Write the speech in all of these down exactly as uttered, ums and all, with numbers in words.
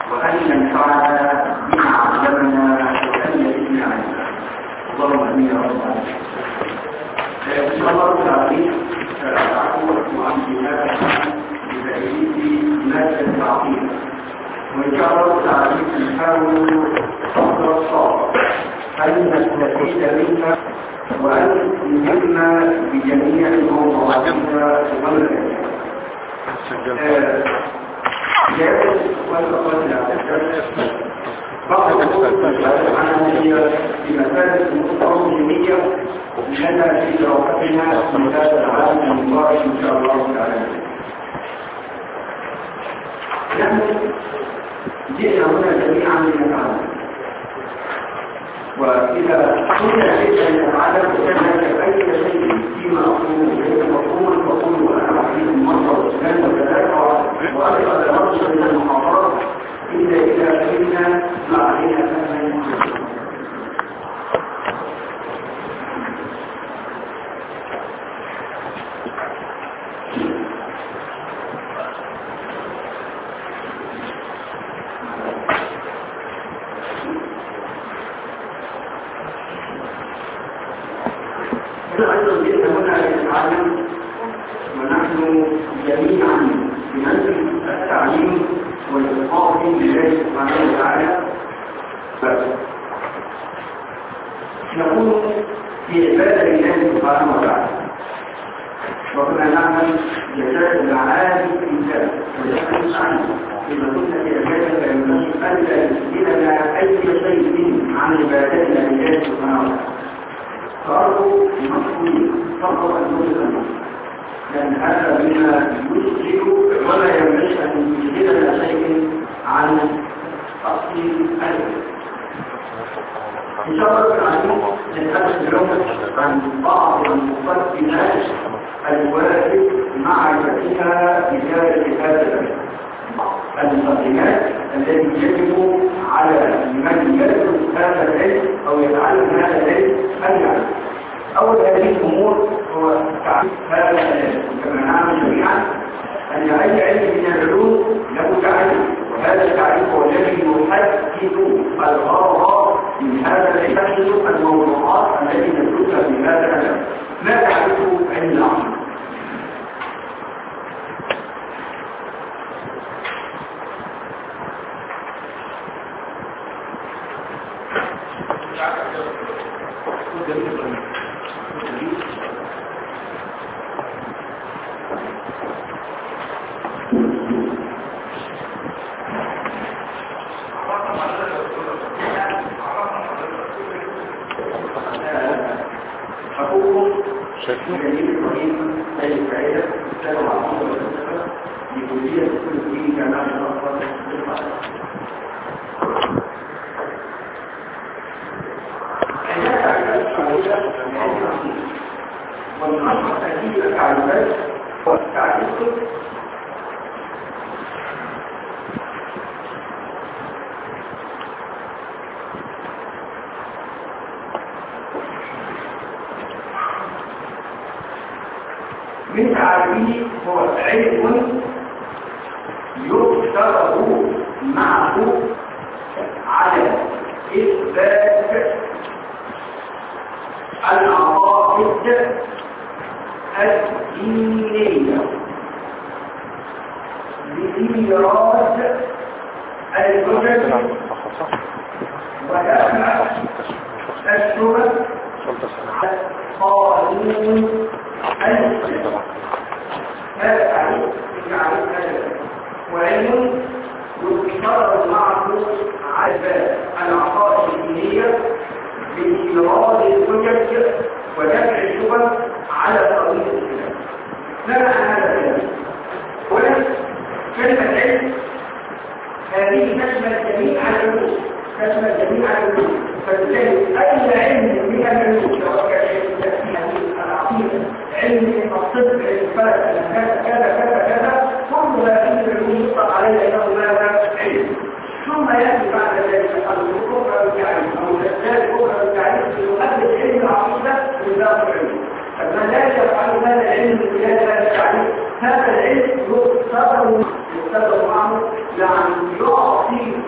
وأن ينفعنا بما علمنا وأن يزيدنا علما. اللهم آمين يا رب العالمين. إن شاء الله تعالى سأتعرض عن كتاب بتأليف مادة العقيدة، وإن شاء الله تعالى نحاول فصل الصعب أن نستفيد منها وأن نهمنا بجميع الموضوعات والمجالات. جاءت وتقلنا بعض الأمور العملية في مسائل المتطلبية لنا في دراستنا في هذا العام المبارك إن شاء الله تعالى. نحن جئنا هنا جميعا لنتعلم، وإذا كنا جئنا نتعلم فكان أي شيء فيما أقول ليس مفهوما فقول وأنا أحيي المصدر والسلام وكذلك وأيضا لنرجع من المحاضرات إلا إذا كنا ما علينا فهما. أيضا جئنا هنا لنتعلم، ونحن جميعا بمنزل التعليم والإلقاء لله سبحانه وتعالى. نكون في عبادة الله سبحانه وتعالى، وكنا نعمل جزاء العالي الإنسان ونحن نعلم إذا كنا في عبادة فينبغي ألا يسجلنا أي شيء عن عبادتنا لله سبحانه وتعالى. فأرجو المسؤولين فقط أن نجد، لأن هذا مما يسجل ولا ينبغي أن يسجلنا شيء عن أصل الألف. إن شاء الله تعالى نتحدث اليوم عن بعض المقدمات الواجب معرفتها بداية هذا الأمر. المقدمات التي يجب على من يدرس هذا العلم أو يتعلم هذا العلم أن يعرف. أول هذه الأمور هو تعريف هذا العلم، كما نعلم جميعا أن أي علم من العلوم له تعريف، وهذا التعريف هو الذي يحدد الغرض من هذا العلم، الموضوعات التي ندرسها في هذا العلم. ما تعرفه علم العقل؟ من تعريفه هو علم يفترض معه على إثبات العقائد الدينية بإيراد الحجج ودفع الشبه قانون الإسلام. هذا تعريف تعريف هذا، وعلم يفترض معه على العقائد الدينية بإيراد الحجج ودفع الشبه على قانون الإسلام. ما معنى هذا الكلام؟ أولا كلمة علم هذه تشمل جميع العلوم، تشمل جميع العلوم، فبالتالي أي علم من العلوم سواء كان العقيدة، علم الطب، الفلك، كذا كذا كذا كذا، كل هذه العلوم يطلق عليها انه ماذا؟ علم. ثم ياتي بعد ذلك الكفر بالتعريف او تزداد الكفر بالتعريف ليؤدي علم العقيده من ذات العلم. فما لا يفعل هذا العلم بهذا التعريف، هذا العلم يفترض يفترض معه يعني يعطي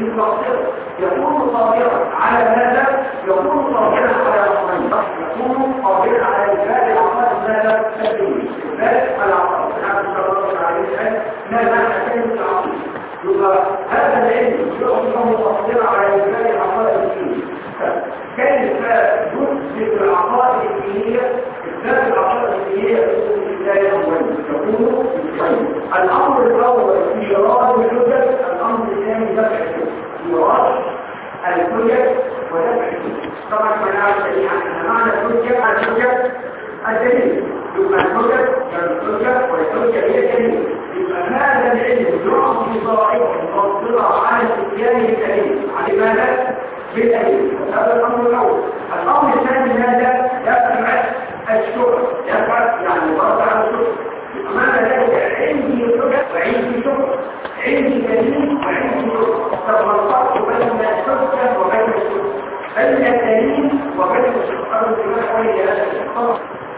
المقصر يكون قادرا على ماذا؟ يكون قادرا على الأمرين، يكون قادرا على إنفاذ العقائد ماذا؟ الدينية، إنفاذ العقائد. نحن نتطرق عليه الآن ما معنى كلمة العقيدة؟ يبقى هذا العلم يعطيه قادرا على إنفاذ العقائد الدينية. كيف يثبت العقائد الدينية؟ إثبات العقائد الدينية يكون في الله أولا، يكون الأمر الأول في إيراد الحجج، الأمر الثاني دفع الحجج، إيراد الحجج ودفع الحجج. طبعا ما نعرف سريعا أن معنى الحجة الحجة الدليل، يبقى الحجج الحجة والحجة هي الدليل. يبقى هذا العلم يعطي صاحبه مقدرة على استخدام الدليل، على ماذا؟ بالدليل. هذا الأمر الأول. الأمر الثاني ماذا؟ يفعل الشكر، يفعل يعني برد على الشكر. معنى ذلك عندي حجة وعندي شكر، عندي دليل وعندي شكر. طب ما الفرق بين الحجة وبين الشكر؟ بين الدليل وبين الشكر أرض الدماغ وهي هذا الشكر.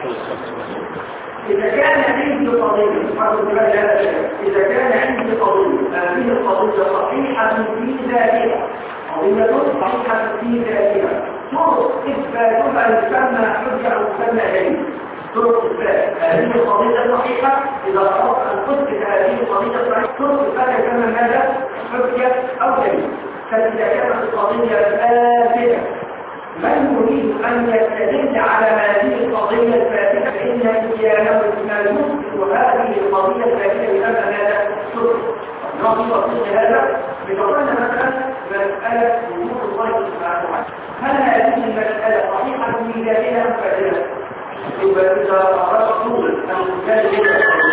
إذا كان عندي قضية أرض الدماغ هذا الشكر، إذا كان عندي قضية هذه القضية صحيحة في ذاتها، قضية صحيحة في ذاتها، طرق إثباتها يسمى حجة أو يسمى دليل. طرق إثبات هذه القضية صحيحة، إذا أردت أن تثبت هذه القضية صحيحة طرق إثبات يسمى ماذا؟ حجة أو دليل. فإذا كانت القضية فاسدة من يريد أن يستدل على هذه القضية الفاسدة فإن إياه ما يثبت هذه القضية الفاسدة يسمى ماذا؟ طرق. نعطي تفصيل هذا بقولنا مثلا مسألة وجود الله سبحانه وتعالى، هل هذه المسألة صحيحة في ذاتها أم فاسدة؟ يبقى إذا أردت أن تجد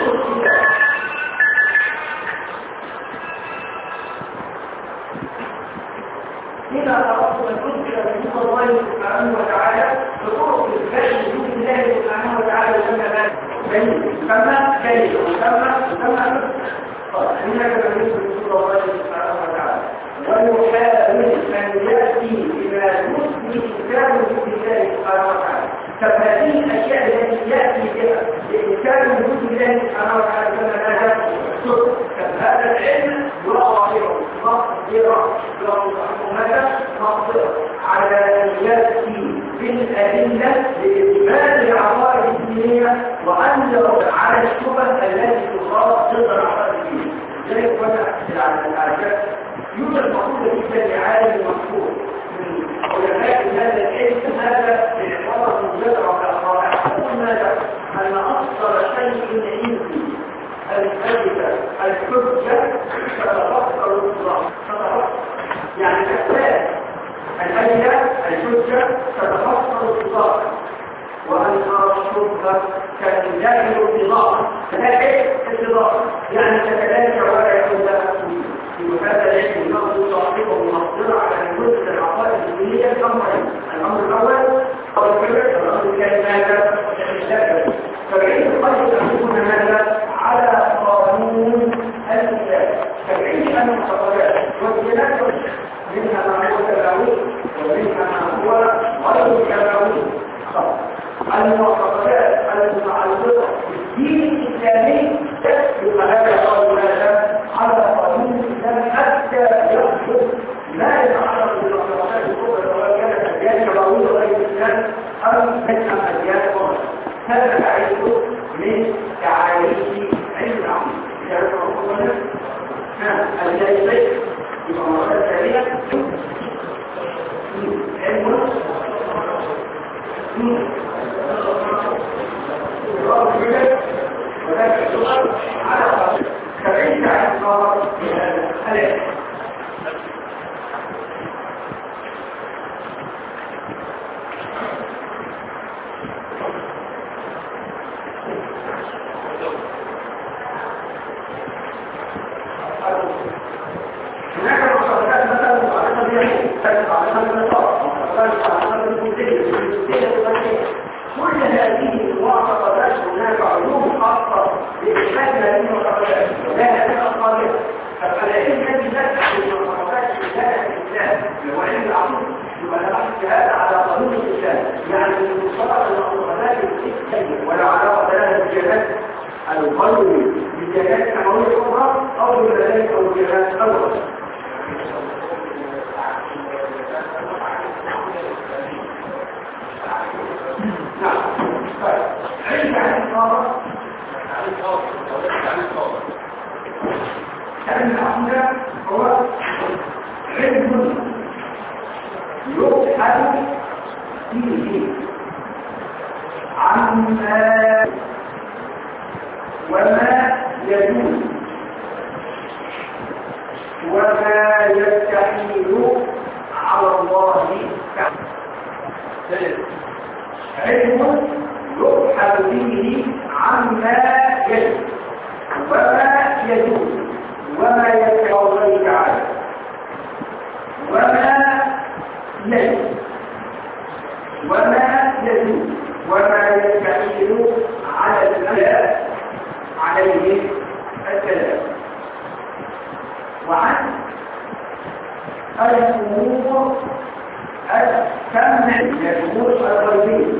إذا أردت أن تذكر وجود الله سبحانه وتعالى بطرق إثبات وجود الله سبحانه وتعالى يسمى دليل، يسمى دليل ويسمى يسمى إنك بالنسبة لرسول الله سبحانه وتعالى ويحاول من يأتي بما يثبت إنكار وجود الله سبحانه وتعالى. فهذه الأشياء التي يأتي بها لإنكار وجود الله سبحانه وتعالى كما ماذا؟ الصدق. فهذا العلم يقع مقدرة ماذا؟ مقدرة على أن يأتي بالأدلة لإثبات العقائد الدينية وأن يرد على الشبه التي تصاب ضد العقائد الدينية. ذلك وجه العجاب يوجد مقولة جدا لعالم مشهور من علماء هذا العلم هذا بعبارة مجرد الأخرى يقول ماذا؟ أن أكثر شيء عندي الأدلة الحجة تتفكر الإطلاق، يعني أساس الأدلة الحجة تتفكر الإطلاق، وأن الشبهة كالداخل الإطلاق لكن الإطلاق يعني تتلاقى ولا يكون لها هذا العلم ينظر صاحبه مقدرة على أن يثبت العقائد الدينية الأمرين. الأمر الأول هو الفكر، الأمر الثاني ماذا؟ الشكل. فبعيد القلب يكون ماذا؟ على قانون الإسلام. فبعيد أن المعتقدات والديانات منها ما هو تبعوي ومنها ما هو غير تبعوي. المعتقدات المتعلقة بالدين الإسلامي يبقى هذا قول ماذا؟ على قانون الإسلام حتى يحدث ما يتعلق بالمعتقدات الكبرى سواء كانت أديان تبعوية غير الإسلام أو تدعم أديان أخرى. هذا تعريف من تعريف علم العقيدة. إذا رأينا ها الجاهلية يبقى مرة ثانية علم وذلك السؤال على فبعيد عن الصواب في هذا الألف. هناك مصادرات مثلا مصادرات بيئية تتعلق بالنطاق مصادرات بالمدينة كل هذه المعتقدات هناك علوم خاصة بإثبات هذه المعتقدات ولا هذه الأصابع. فالعلم الذي يفتح المعتقدات في هذا الإسلام هو علم العقيدة، يبقى أنا بحث هذا على قانون الإسلام، يعني من مصادر المعتقدات الإسلامية ولا علاقة لها بالجهات القلبية بالجهات السماوية الأخرى أو بالملائكة أو بالجهات الأخرى. علم العقيدة هو علم يبحث فيه عما وما يجوز وما يستحيل على الله تعالى. علم يبحث فيه عما يجوز وما يجوز وما يستحيل على الله تعالى وما يجوز وما يجوز وما يستحيل على الأولى عليه السلام. وعن الأمور السمع الأمور الغيبية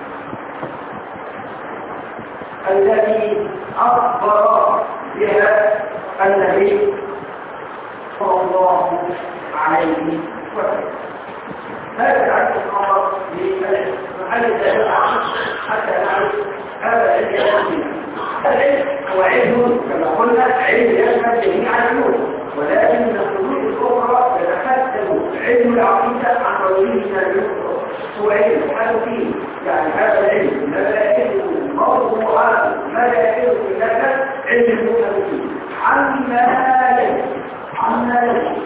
التي أخبر بها النبي صلى الله عليه وسلم. هذا العدد الخبر لمحل الدليل حتى نعرف هذا العلم. العلم هو علم كما قلنا علم يشمل جميع العلوم، ولكن من الحدود الاخرى يتحدث علم العقيده عن رجل من العلوم. هو علم يحل فيه يعني هذا العلم ملائكه موضوعات ملائكه لك علم يحل فيه عما يجب عما يجب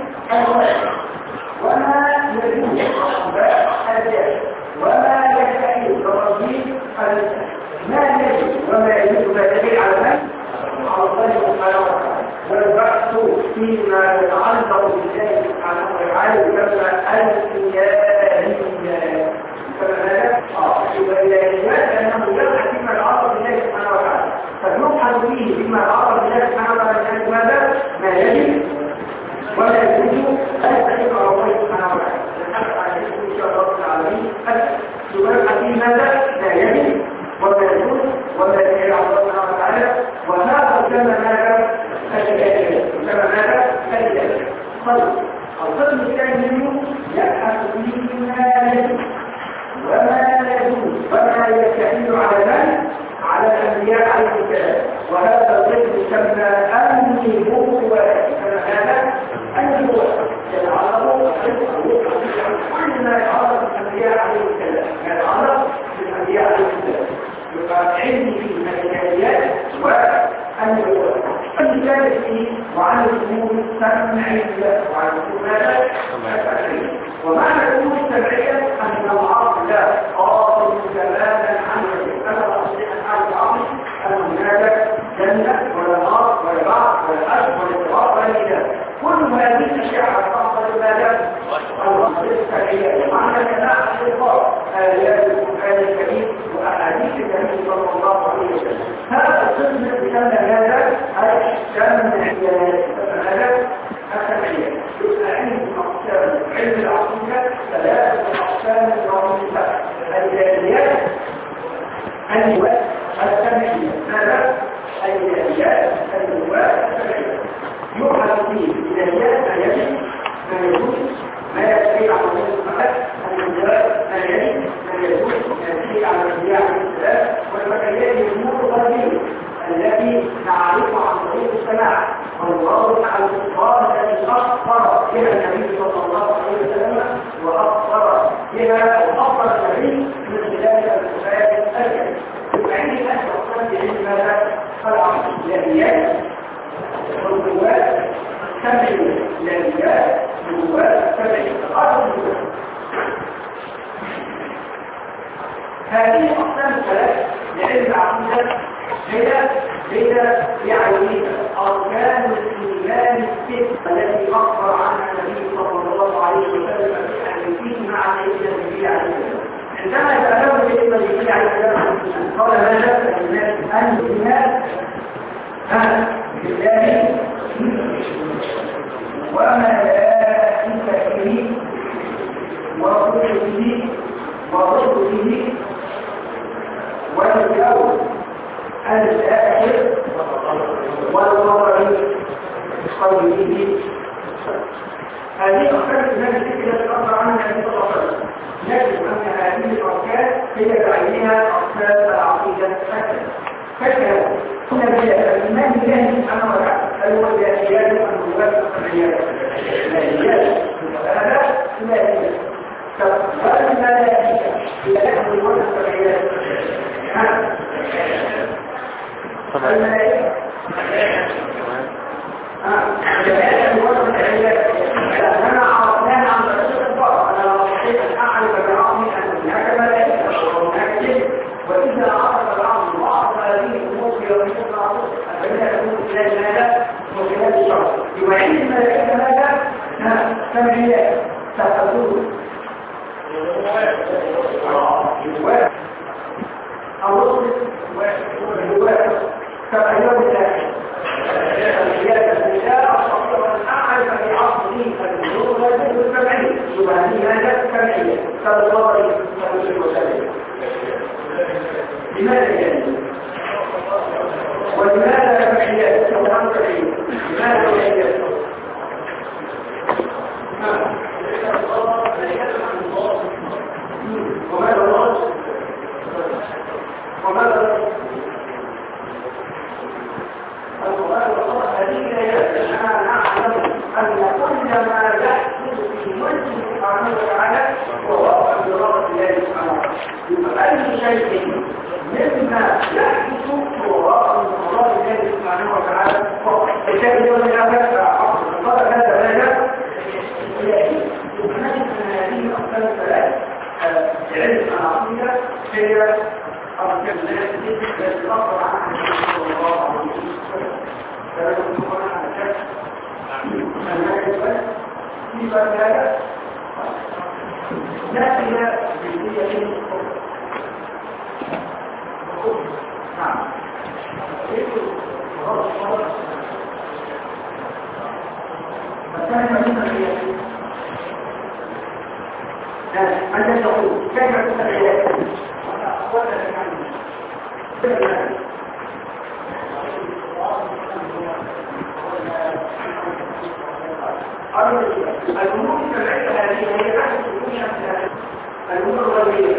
وما يجوز الجهل وما يستحيل ترجيح ما يجب وما يجوز ما دليل على من؟ على الله سبحانه وتعالى. والبحث فيما يتعلق بالله سبحانه وتعالى كما الإلهية كما هذا الإلهيات أنه يبحث فيما يتعلق بالله سبحانه وتعالى، فنبحث فيه فيما يتعلق بالله سبحانه وتعالى ماذا؟ ما يجب ولا يجوز أن على الله سبحانه وتعالى. نحن على إن شاء الله العالمين يبحث فيه ماذا؟ لا يجب ولا يجوز ولا يجوز على الله سبحانه وتعالى. وهذا كما ماذا؟ كما ماذا؟ الجهل. طيب القسم الثاني منه يبحث فيه ما يجوز وما يجوز وما يستحيل على من؟ على الأنبياء عليه السلام. وهذا القسم يسمى النبوة. كما هذا النبوة يتعلق كل ما يتعلق بالأنبياء عليه السلام يتعلق بالأنبياء عليه السلام. يبقى علم في المجاليات والنبوة. الثالث فيه وعن الأمور السمعية وعن الأمور السمعية. ومعنى الأمور السمعية أن العقل قاصر تماما عن الأمر الصحيح عن العقل أن هناك جنة ولا نار ولا بعض ولا أشر ولا اضطراب ولا إله. كل هذه الأشياء تحصل ماذا؟ الأمور السمعية. معنى كلام الإخبار آيات القرآن الكريم وأحاديث النبي صلى الله عليه وسلم. هذا القسم يسمى هذا السمعية. هذا السمعية يبقى علم أقسام علم العقيدة ثلاثة أقسام رئيسة: الإلهيات النبوات السمعية. هذا الإلهيات النبوات السمعية يبحث فيه الإلهيات ما يجب ما يجوز ما يستحيل على الله سبحانه النبوات ما يجب ما يجوز ما يستحيل على الأنبياء عليه السلام. والمكانيات الأمور الغيبية التي نعرف عن طريق السماع والواضح على الإخبار التي أخبر بها النبي صلى الله عليه وسلم وأخبر بها وأخبر النبي من خلال الكتاب الكريم. وعندي الآن أقصد بعلم ماذا؟ العقل الإلهيات والنبوات السمعية. الإلهيات والنبوات السمعية. هذه أقسام الثلاث لعلم العقيدة هي هي يعني أركان الإيمان الستة التي أخبر عنها النبي صلى الله عليه وسلم أن فيه مع النبي عليه السلام. عندما سألوا سيدنا النبي عليه السلام قال ماذا؟ أن الإيمان بالله وملائكته ورسله ورسله واليوم الآخر والقمر قوله. هذه أركان الإيمان التي أخبر عنها النبي صلى الله عليه وسلم. نجد أن هذه الأركان هي بعينها أقسام العقيدة الحسنة. فكرة الإيمان بالله سبحانه وتعالى هو الإلهيات الواجب الطبيعيات الاليات هذا ثلاثيه والملائكه يحمل الواجب الطبيعيات الملائكه أنا عرفناها عن طريق الفرق أنا رأيت أن أعرف بعضي أن هناك ملائكة وهناك جن وإذا عرف بعض بعض هذه الأمور في يوم القيامة فإنها تكون خلال ماذا؟ وخلال الشرع يوعين الملائكة ماذا؟ ثمانيات تفضلون الرسل والنواب كأيام الله الزيادة الزيادة أصبح أعرف في عصره النور لازم السبعين يبهني هذا السبعية صلى الله عليه وسلم لماذا يعني؟ ولماذا سبعيات؟ سبعان سبعين لماذا سبعيات؟ وماذا الله؟ وماذا القرآن والله هذه الآيات أننا نعلم أن كل ما يحدث في ملكه سبحانه وتعالى هو واقع برغبة الله سبحانه وتعالى أي شيء مما يحدث هو واقع برغبة الله سبحانه وتعالى الشيء يوم الآخر قال هذا ماذا؟ ونجد أن هذه الأقسام الثلاث العلم العقيدة هي أرجع الناس يتلقى عن النبي صلى الله عليه وسلم فلو يكون على شك أنك يسأل في ذلك لا إلى جزئية نعم الثاني مدينة هي أنت تقول كيف تكون العلاج الأمور السمعية هذه هي تحت سكون شمسها الأمور الغيبية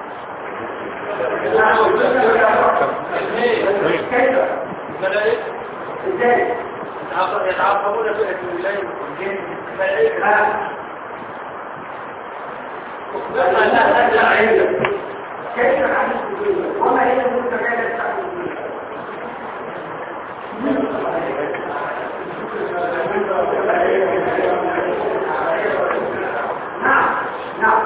كيف؟ ازاي؟ يتعاقبون في الليل والجن الملائكة كيف نحدث الدنيا وما هي المتكالة تحدث نعم نعم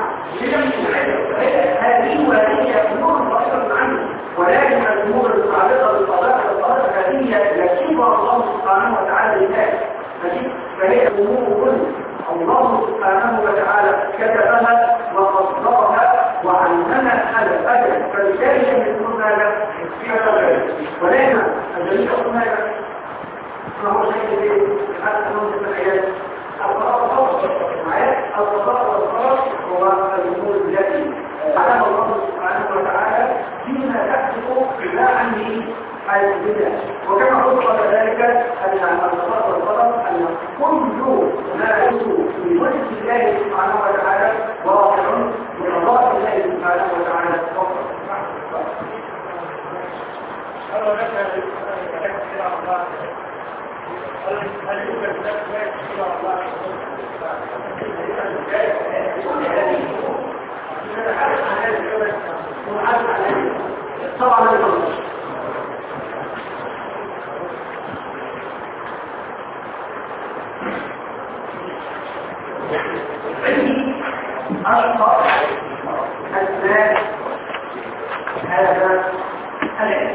هذه وهذه أمور بسيطة عنه ولكن الأمور المتعلقة بالقضاء والقدر هذه يكتبها الله سبحانه وتعالى لله فهي أمور كلها الله سبحانه وتعالى كتبها وقصدها وعلمنا هذا الأجل فبالتالي يكون هذا ولكن الذي يقول هذا فهو شيء هذا الأمر في الحياة القضاء والقدر هو الأمور التي علم الله سبحانه وتعالى فيما تحدث لا عنه حيث البدع وكما قلت ذلك أن القضاء والقدر أن كل ما يكون في ملك الله سبحانه وتعالى واقع بقضاء الله سبحانه وتعالى فقط. هل يوجد نفس ما يشكل الله طبعا عندي أشخاص أسماء هذا العلم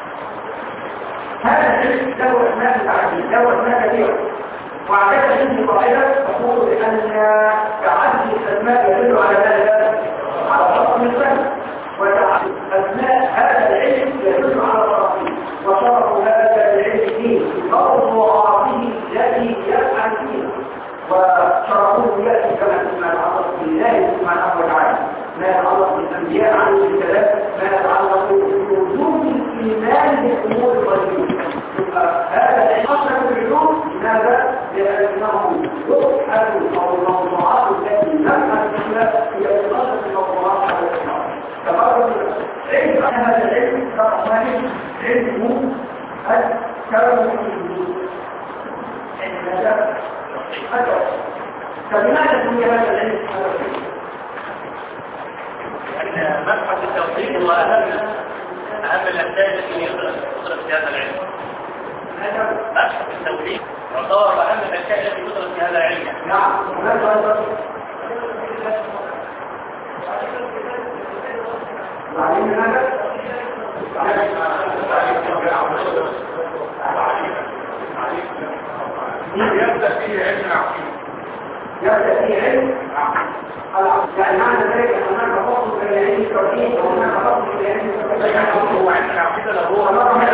هذا العلم له أسماء متعددة له أسماء كثيرة وعندما عندي قاعدة تقول بأن تعدد الأسماء يدل على ماذا؟ على شرط الفن وتعدد أسماء هذا العلم يدل على شرطه وشرط هذا العلم فيه موضوعاته التي يفعل فيها وشرطه يأتي كما تسمى العرض بالله سبحانه وتعالى ما يتعلق بالأنبياء عليه السلام ما يتعلق بوجود الإيمان بالأمور الغيبية هذا الأشهر بالعلوم لماذا؟ لأنه يبحث أو الموضوعات التي نبحث فيها هي أشهر الموضوعات على الإسلام تفرد علم هذا العلم كرحماني علم الكرم هذا هذا فلماذا سمي هذا العلم أن مبحث التوحيد هو أهم أهم الأسئلة التي يدرس في هذا العلم. مبحث التوحيد يعتبر أهم الأشياء التي تدرس في هذا العلم. نعم. وعلم هذا يبدأ فيه علم العقيدة. يبدأ فيه علم يعني معنى ذلك أن هناك فصل بين علم التوحيد وهناك فصل بين علم التوحيد. هو علم العقيدة له هو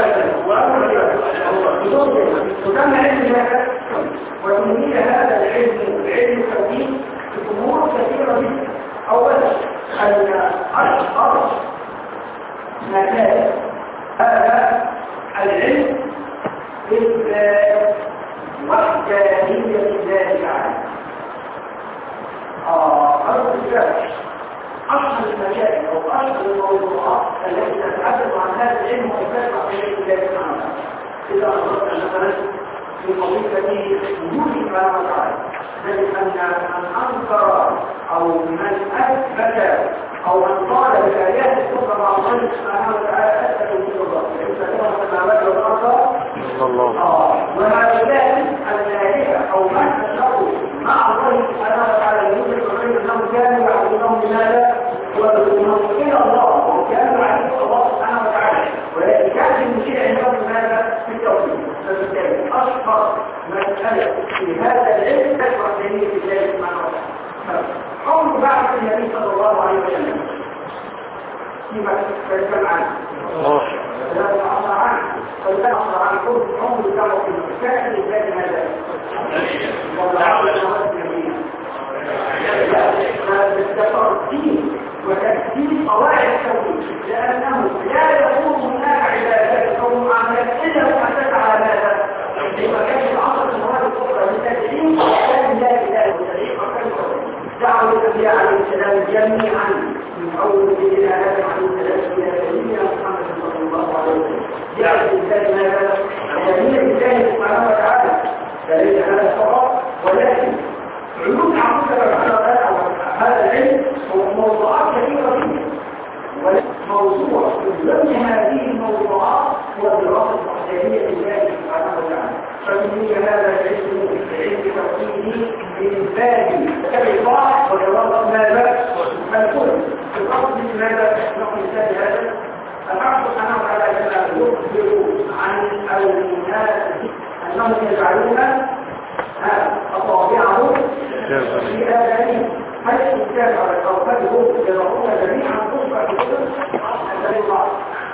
وتم علم هذا وتنمية هذا العلم علم التوحيد في أمور كثيرة جدا. أولا أن أشهر مكان هذا العلم إثبات وحدانية الله تعالى. آه هذا الشيء أشهر المشاكل أو أشهر الموضوعات التي تتحدث عن هذا العلم وإثبات وحدانية الله تعالى. إذا أردت مثلا في قضية وجود سبحانه وتعالى ذلك أن من أنكر أو من أثبت أو من قال بالآيات الكبرى مع الله سبحانه وتعالى أثبت وجود الله ليس كما السماوات والأرض ومع ذلك الآلهة أو من أشركوا مع الله سبحانه وتعالى يوجد وغير أنهم كانوا يعبدونهم بماذا؟ ويعبدونهم إلى الله وكانوا يعبدون الله سبحانه وتعالى ولكن كان المشير عندهم ماذا؟ في التوحيد. فبالتالي أشهر مسألة في هذا العلم تشرح جميع الله سبحانه وتعالى. قول بعض النبي صلى الله عليه وسلم فيما تتكلم عنه لا تعصى عنه فلا تعصى عنه كل عمر يتعرف في المكان لذلك هذا بالترتيب وترتيب قواعد التوحيد لأنه لا يكون هناك عبادات أو معاملات إلا وحدث على ماذا؟ لما كان العصر المواد الأخرى للتدعيم كان لا إله والتدعيم دعوا النبي عليه السلام جميعا من أول سيدنا آدم عليه السلام إلى سيدنا محمد صلى الله عليه وسلم جعل الإنسان ماذا؟ جميع الله سبحانه وتعالى فليس هذا فقط ولكن علوم عقيدة هذا العلم هو موضوعات كثيرة جدا وموضوع ضمن هذه الموضوعات هو دراسة وحدانية الله سبحانه وتعالى فمن هذا العلم العلم توحيدي من باب كالإطاعة ودراسة ماذا؟ الكل في الأصل ماذا؟ نقل مثال هذا الحق سبحانه وتعالى كما يخبر عن الناس أنهم يجعلون أصابعهم في آذانهم هل الإنسان على الأوقات هم يضعون جميعا تصبح بكل الذي الله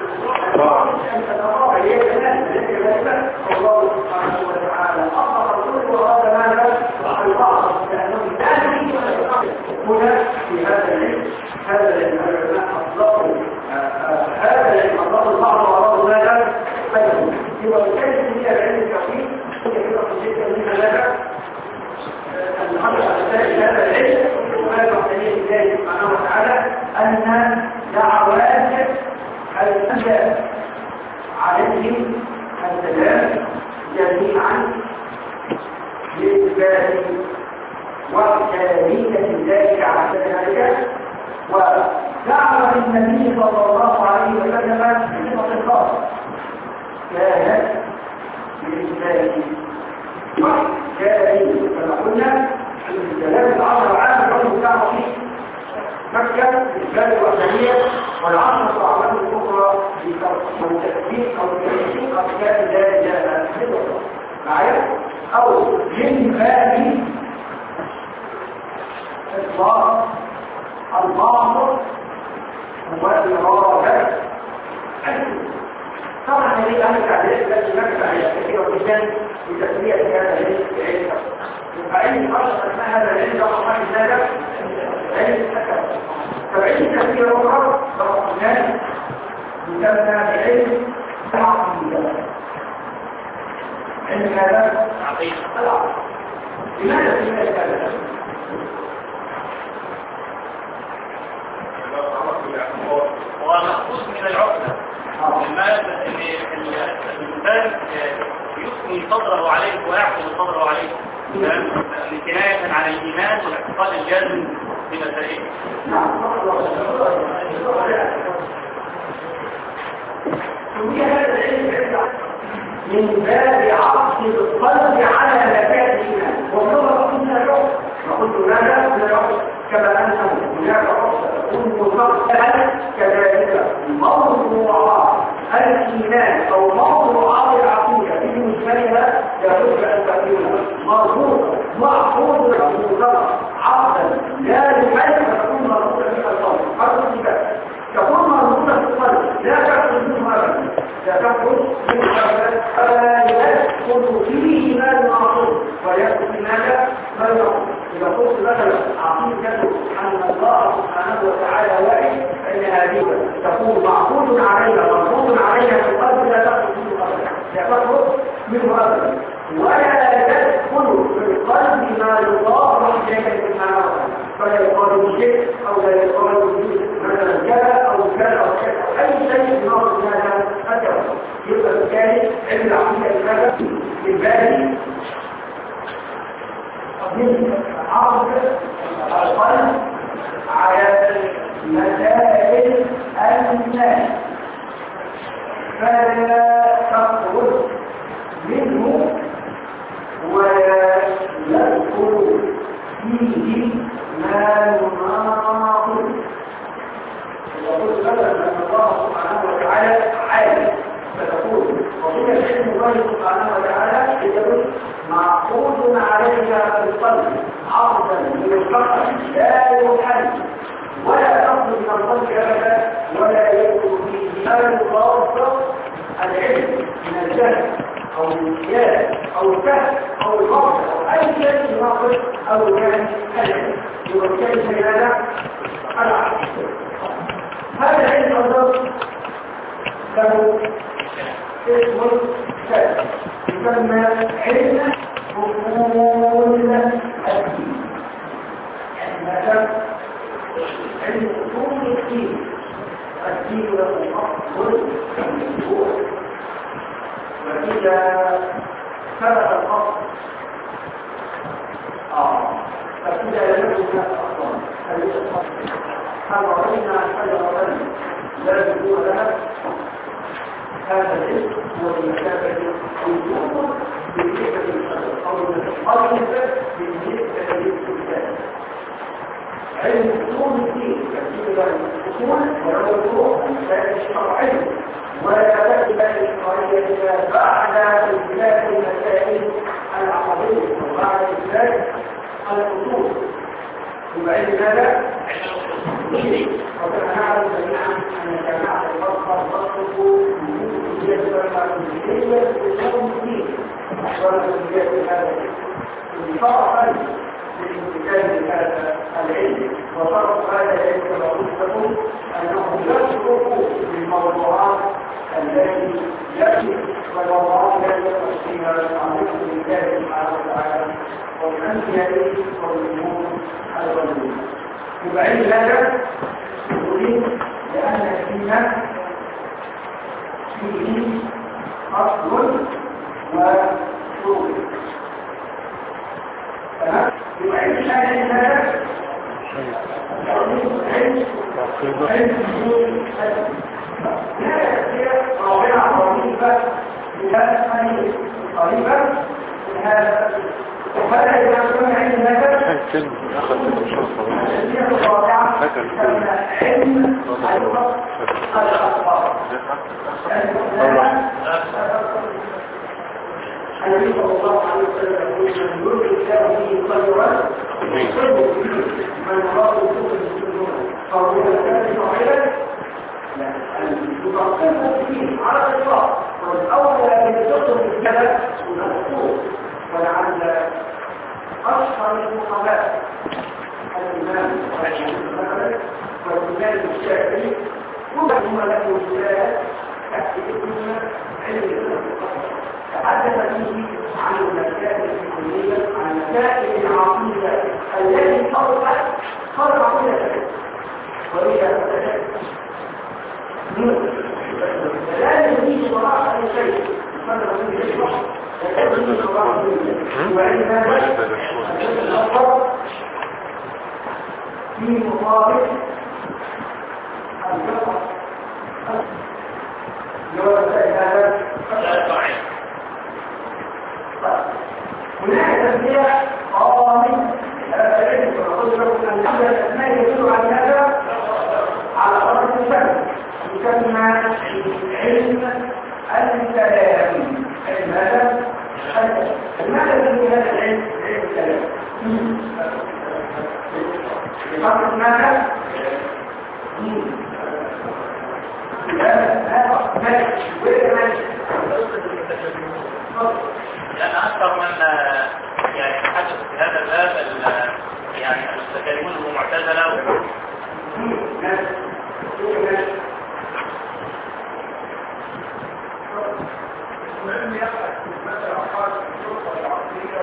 الله سبحانه وتعالى أطلق الكل وأراد ماذا؟ البعض لأنهم ثاني هنا في هذا العلم هذا العلماء أطلقوا هذا العلم أطلقوا البعض وأرادوا ماذا؟ فلهم وبالتالي هي العلم التوحيد كثيرة جدا من هذا الأمر الأساسي هذا العلم وما يعتنيه الله سبحانه وتعالى أن دعوات الأنبياء عليهم السلام جميعا لإثبات وحدانية الله على ذلك ودعوة النبي صلى الله عليه وسلم بصفة خاصة كانت لإثبات وحدانية كما قلنا الثلاث العشر عام كانوا بتاعوا فيه مكة إثبات الوحدانية والعشر الأعوام الأخرى للتثبيت أو التحقيق أركان لا إله إلا الله معايا أو من باب إطلاق الباطل وإرادة طبعا هذه أهم تعليق التي نكتب كثيرا جدا لتسمية هذا العلم بعلم فعلم أشهر أسماء هذا العلم ده أصحاب النادى علم السكر فعلم كثير أخرى رأسناه يسمى بعلم العقيدة علم هذا عقيدة العقيدة لماذا في هذا هو مخصوص من العقدة المال ان الانسان يثني صدره عليه ويعقد صدره عليه كناية عن الايمان والاعتقاد الجازم بمسائله. هذا العلم من باب عقد القلب على نكات الايمان وهو قلنا له وقلت ماذا لا كما انه هناك تكون مفصلا كذلك موضوعات الايمان او موضوعات العقيده في مجملها يجب ان تكون مربوطه معقوده مرتبطه عقدا لا يحل تكون مربوطه في القلب هذا كده تكون مربوطه في القلب لا تخرج منه ابدا لا تخرج منه ابدا فلا يدخل فيه ما يناقض ويدخل في ماذا ما يناقض. إذا قلت مثلا عقيدة أن الله سبحانه وتعالى واحد فإن هذه تكون معقول عليها مربوط عليها في القلب لا تخرج منه أبدا لا تخرج منه أبدا ولا يدخل في القلب ما يضار وحدك سبحانه فلا يقال بشيء أو لا يقال بشيء مثلا كذا أو كذا أو كذا أي شيء يناقض هذا أكبر يبقى بالتالي علم العقيدة هذا بالبالي من عرض القلب على مسائل الناس فلا تخرج منه ولا يدخل فيه ما يناقض. وقلت مثلا ان الله سبحانه وتعالى عالم فتقول وفي العلم الله سبحانه وتعالى يقول معقود عليها في القلب عرضا من الفقر لا يحل ولا تخرج من القلب ابدا ولا يدخل فيه ما يضاد العلم من الجهل او الانسيان او الفهم او المرض او اي شيء يناقض او كان العلم وبالتالي في هذا العقل. هذا العلم ايضا له اسم ثالث يسمى علم أصول الدين. يعني مثلا علم أصول الدين الدين له أصل وفروع وإذا ثبت الأصل آه فإذا لم يكن هناك أصلا هذه الأصل هل رأينا شجرة لا يكون لها هذا الاسم والمكافأة والجمهور بالنسبة للشجرة أو بالنسبة بالنسبة للإنسان. علم أصول الدين يكتب له الأصول وله الفروع المسائل الشرعية ولا تأتي بين الشرعية إلا بعد إثبات المسائل العقدية وبعد إثبات الأصول. وبعد هذا وكما نعلم جميعا أن جماعة الفقه تصرف يجب المسؤولية لليوم الدين والمسؤولية هذا فرقا للامتثال بهذا العلم وشرط هذا العلم كما قلت لكم أنه يصرف للموضوعات التي يجب والموضوعات التي يصرف فيها عن الامتثال سبحانه وتعالى والأنبياء والأمور الغنية. وبعد هذا نريد لأن الدين فيه أصل وشروط. تمام؟ وبعد هذا هذا رابعة وظيفة لهذا قريبا من هذا وهذا إذا كان علم هذا كلمة أخذ من الشرطة فكر علم الأخبار النبي صلى الله عليه وسلم يقول من يرد الله به خيرا يصيبه من أراد الكفر بالسنة فهو يختلف صحيحا يتصرف فيه على الإطلاق والأول أن يتصرف بالكلام والمقصود ولعل أشهر الفقهاء الإمام والإمام الشافعي كلهم له رسالة تحت اسمها علم الفقه تحدث فيه عن المسائل الفقهية عن مسائل العقيدة التي فرقت فرق كل شيء وإذا فتشت يجوز وراء أي شيء فرق بين الشيء يجوز وراء وعند هذا الأفضل في مقابل الجرح جواز هذا لا تعين. هناك تسمية قوامي العلم والقدرة أن تحدث الأسماء يدل على هذا على أرض الشمس يسمى علم الكلام. علم هذا لماذا يسمى هذا العلم علم الكلام؟ بفضل ماذا؟ لأن أكثر من يعني تحدث في هذا الباب يعني المتكلمون المعتزلة ولم يقع في مثل أحد الشرطة العقلية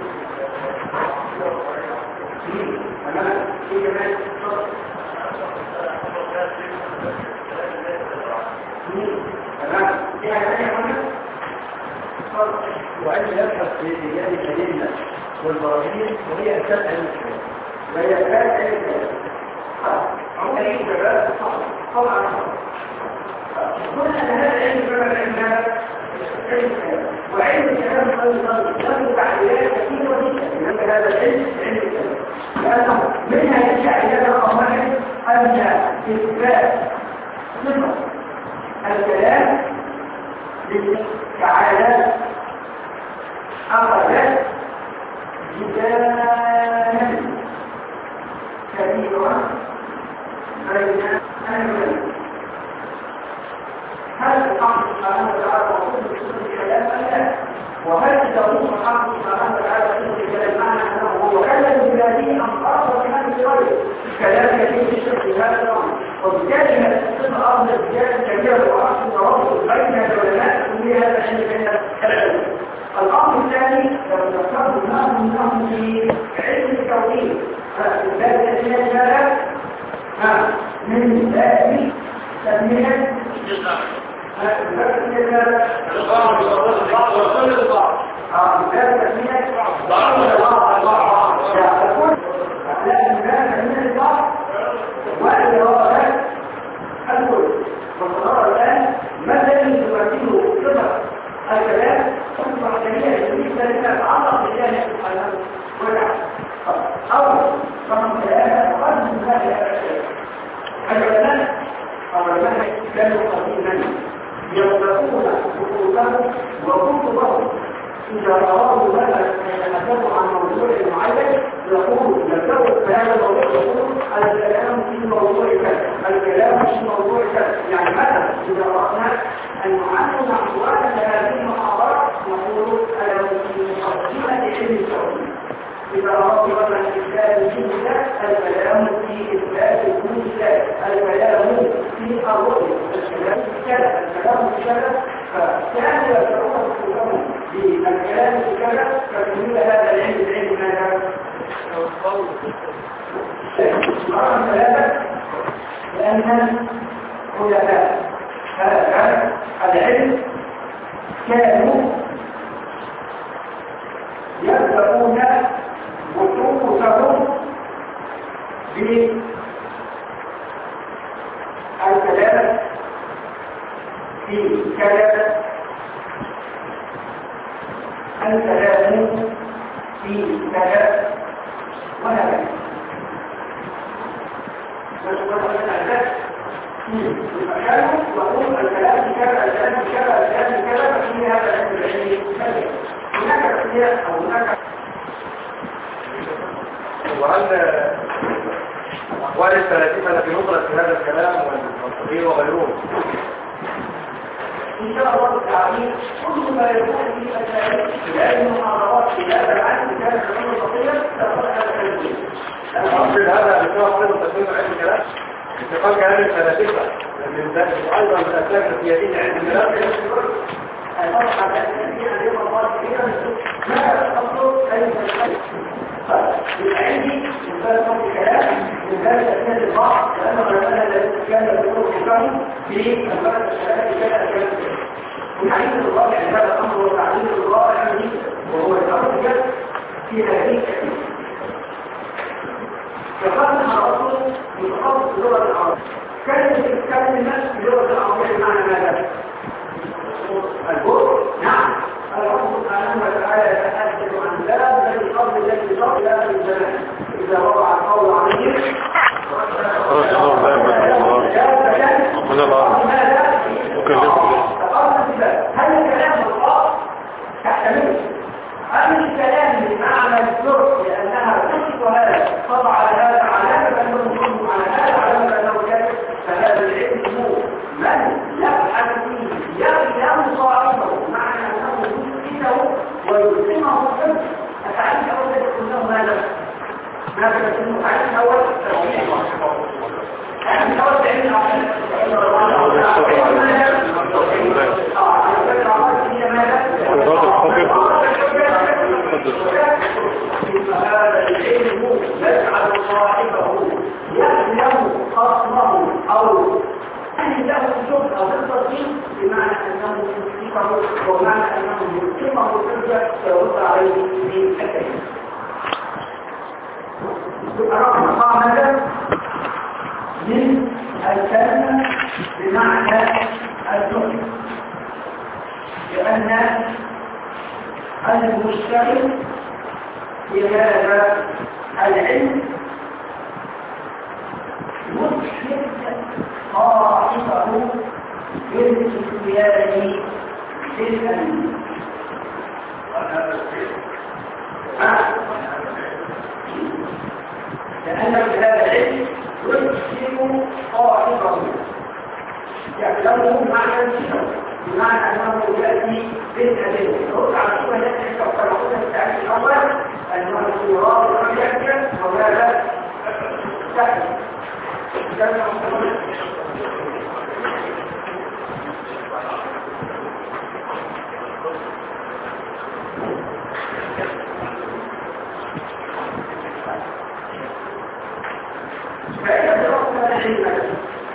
وأن يبحث في ذلك الأدلة والبراهين وهي أساس علم الكلام وهي أساس علم الكلام. عمر يجب طبعا قلنا أن هذا العلم كما العلم هذا علم الكلام وعلم الكلام أيضا له تعليلات كثيرة جدا لأن هذا العلم علم الكلام لأنه منها يرجع إلى رقم واحد أن إثبات صفة الكلام تعالى أخذت جدالا كبيرا بين أهل هل الحق سبحانه وتعالى وصول بصفة الكلام أم لا؟ وهل تقول الحق سبحانه وتعالى بصفة الكلام معنى أنه هو كلم بهذه أم أرض بهذه الغير كلام كثير يشرح في هذا الأمر وبالتالي هذه الصفة أرض الرجال كبيرة وأصل تواصل بين العلماء كل هذا العلم. الأمر الثاني لو ذكرت الناس منهم في علم التوحيد فالباب الذي هذا من باب تسمية الباب الذي هذا الباب تسمية بعض الله الله يقول لا الباب من البعض وإذا وضعت الكل والقرار الآن مثلا يمثله صفة الكلام صفة جميلة بالنسبة لما يتعلق بالله سبحانه وتعالى أو رقم ثلاثة وقد من هذه الأشياء العلماء أو العلماء كانوا قديما يطلقون خطوطهم وكتبهم إذا أرادوا لنا يتحدثوا عن موضوع معين يقول يبدأوا بهذا الموضوع يقول الكلام في موضوع كذا الكلام في موضوع كذا يعني مثلا إذا أردنا أن نعلم أحوال هذه المحاضرات نقول المقدمة لعلم التوحيد إذا أردنا أن إثبات وجود الله الكلام في إثبات وجود الله الكلام في الرؤية الكلام في كذا الكلام في كذا فكان يتعرض الكلام بالكلام في كذا فتنوي هذا العلم العلم ماذا؟ مرة ثلاثة لأن علماء هذا العلم كانوا يبدأون بطرقهم بالكلام في كذا الكلام في كذا وهكذا المكان يقول الكلام في كذا الكلام في كذا الكلام في كذا ففي هذا العلم العلمي هناك تسمية أو هناك وهل أقوال الفلاسفة التي نظرت في هذا الكلام والمنطقين وغيرهم إن شاء الله تعالى كل ما يكون في التاريخ لأن المحاضرات في هذا العلم كانت تكون بسيطة تقول هذا العلم أقصد هذا بسبب صفة تسمية علم الكلام انتقال كلام الفلاسفة من ذلك أيضا من أسباب السيادية علم الكلام المرحلة التي عليها الله كثيرا ما تقصد أي فلسفة بالعلم من ذلك الكلام من ذلك أسناد البعض لأنه لما كان يقول الحكام في المرحلة الشهادة كان أسناد والتعليم الرابع هذا الأمر هو التعليم الرابع وهو الأرجح في هذه الكلمة. كفرنا الرسول متخصص في لغة العرب. كلمة الكلمة في لغة العربية بمعنى ماذا؟ البر؟ نعم. الرب سبحانه وتعالى يتحدث عن لا الذي قبل الذي قبل لا في الزمان. إذا وقع القول عليه خرج الله لا يمكن من الأرض وكلمه. هل الكلام الله تحتمله؟ هل الكلام بمعنى الزر لأنها تصف هذا طبع هذا علامة أنه يكون على هذا علامة أنه كذب فهذا العلم من يبحث فيه يعلم صاحبه معنى أنه يسكنه ويلزمه الحب. أتعلم أولا يقول له ماذا؟ ماذا يكون تعلم أول تعلم أول فهذا العلم يجعل صاحبه يعلم خصمه أو أن له الجهد أو التصديق بمعنى أنه يمسكه ومعنى أنه يمكنه الحجة فيرد عليه في الكلمة. رقم خامسة من الكلمة بمعنى الجهد لأن المشتغل بهذا العلم مشهد صاحبه بالاتيان بالأمين. لأن بهذا العلم يشهد صاحبه يعلمه معنى الشهد بمعنى أنه يأتي بالأدلة. يرد على الصورة التي تقرأون التعريف الأول أنه يراد أن يأتي وهذا سهل. فإذا درسنا العلم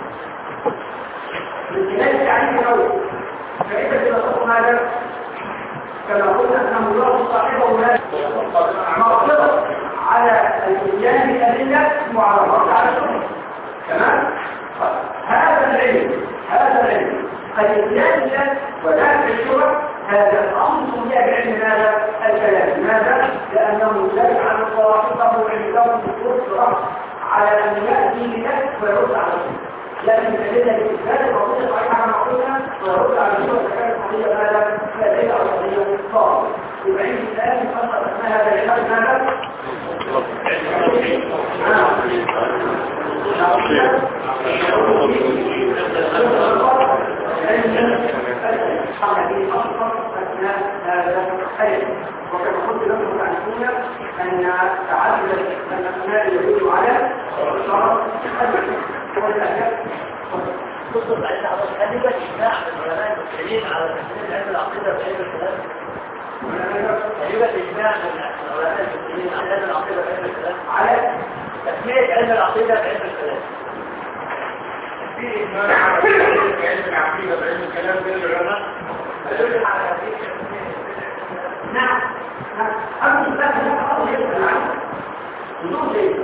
من خلال التعريف الأول فإذا درسنا ماذا؟ كما قلنا أنه يرد صاحبه مقصرة على الإتيان بالأدلة وعلى الرد على الشبهة. تمام؟ هذا العلم هذا العلم الإتيان بالله وذلك الشبهة هذا الأمر سمي بعلم ماذا؟ الكلام. لماذا؟ لأنه يجعل صاحبه عنده القدرة على أن يأتي بنفسه ويرد على الشبهة. لكن الأدلة الإثبات الوصية صحيحة كما قلنا ويرد على الشبهة كانت قضية ماذا؟ فأدلة أو قضية صعبة. يبقى عند الآن يفسر أن هذا العلم ماذا؟ وكما قلت لكم تعرفون أن تعدد الأسماء يدل على شرط والأهداف. تصدق علينا على الحديثة إجماع من العلماء المسلمين على تسمية علم العقيدة بعلم الكلام. تقريبا إجماع من العلماء المسلمين على علم العقيدة بعلم الكلام. على تسمية علم العقيدة بعلم الكلام. في إجماع على تسمية علم العقيدة بعلم الكلام بين العلماء. أدل على هذه. نعم. نعم. أما الإسلام هو أمر يجب العلم. بدون شيء.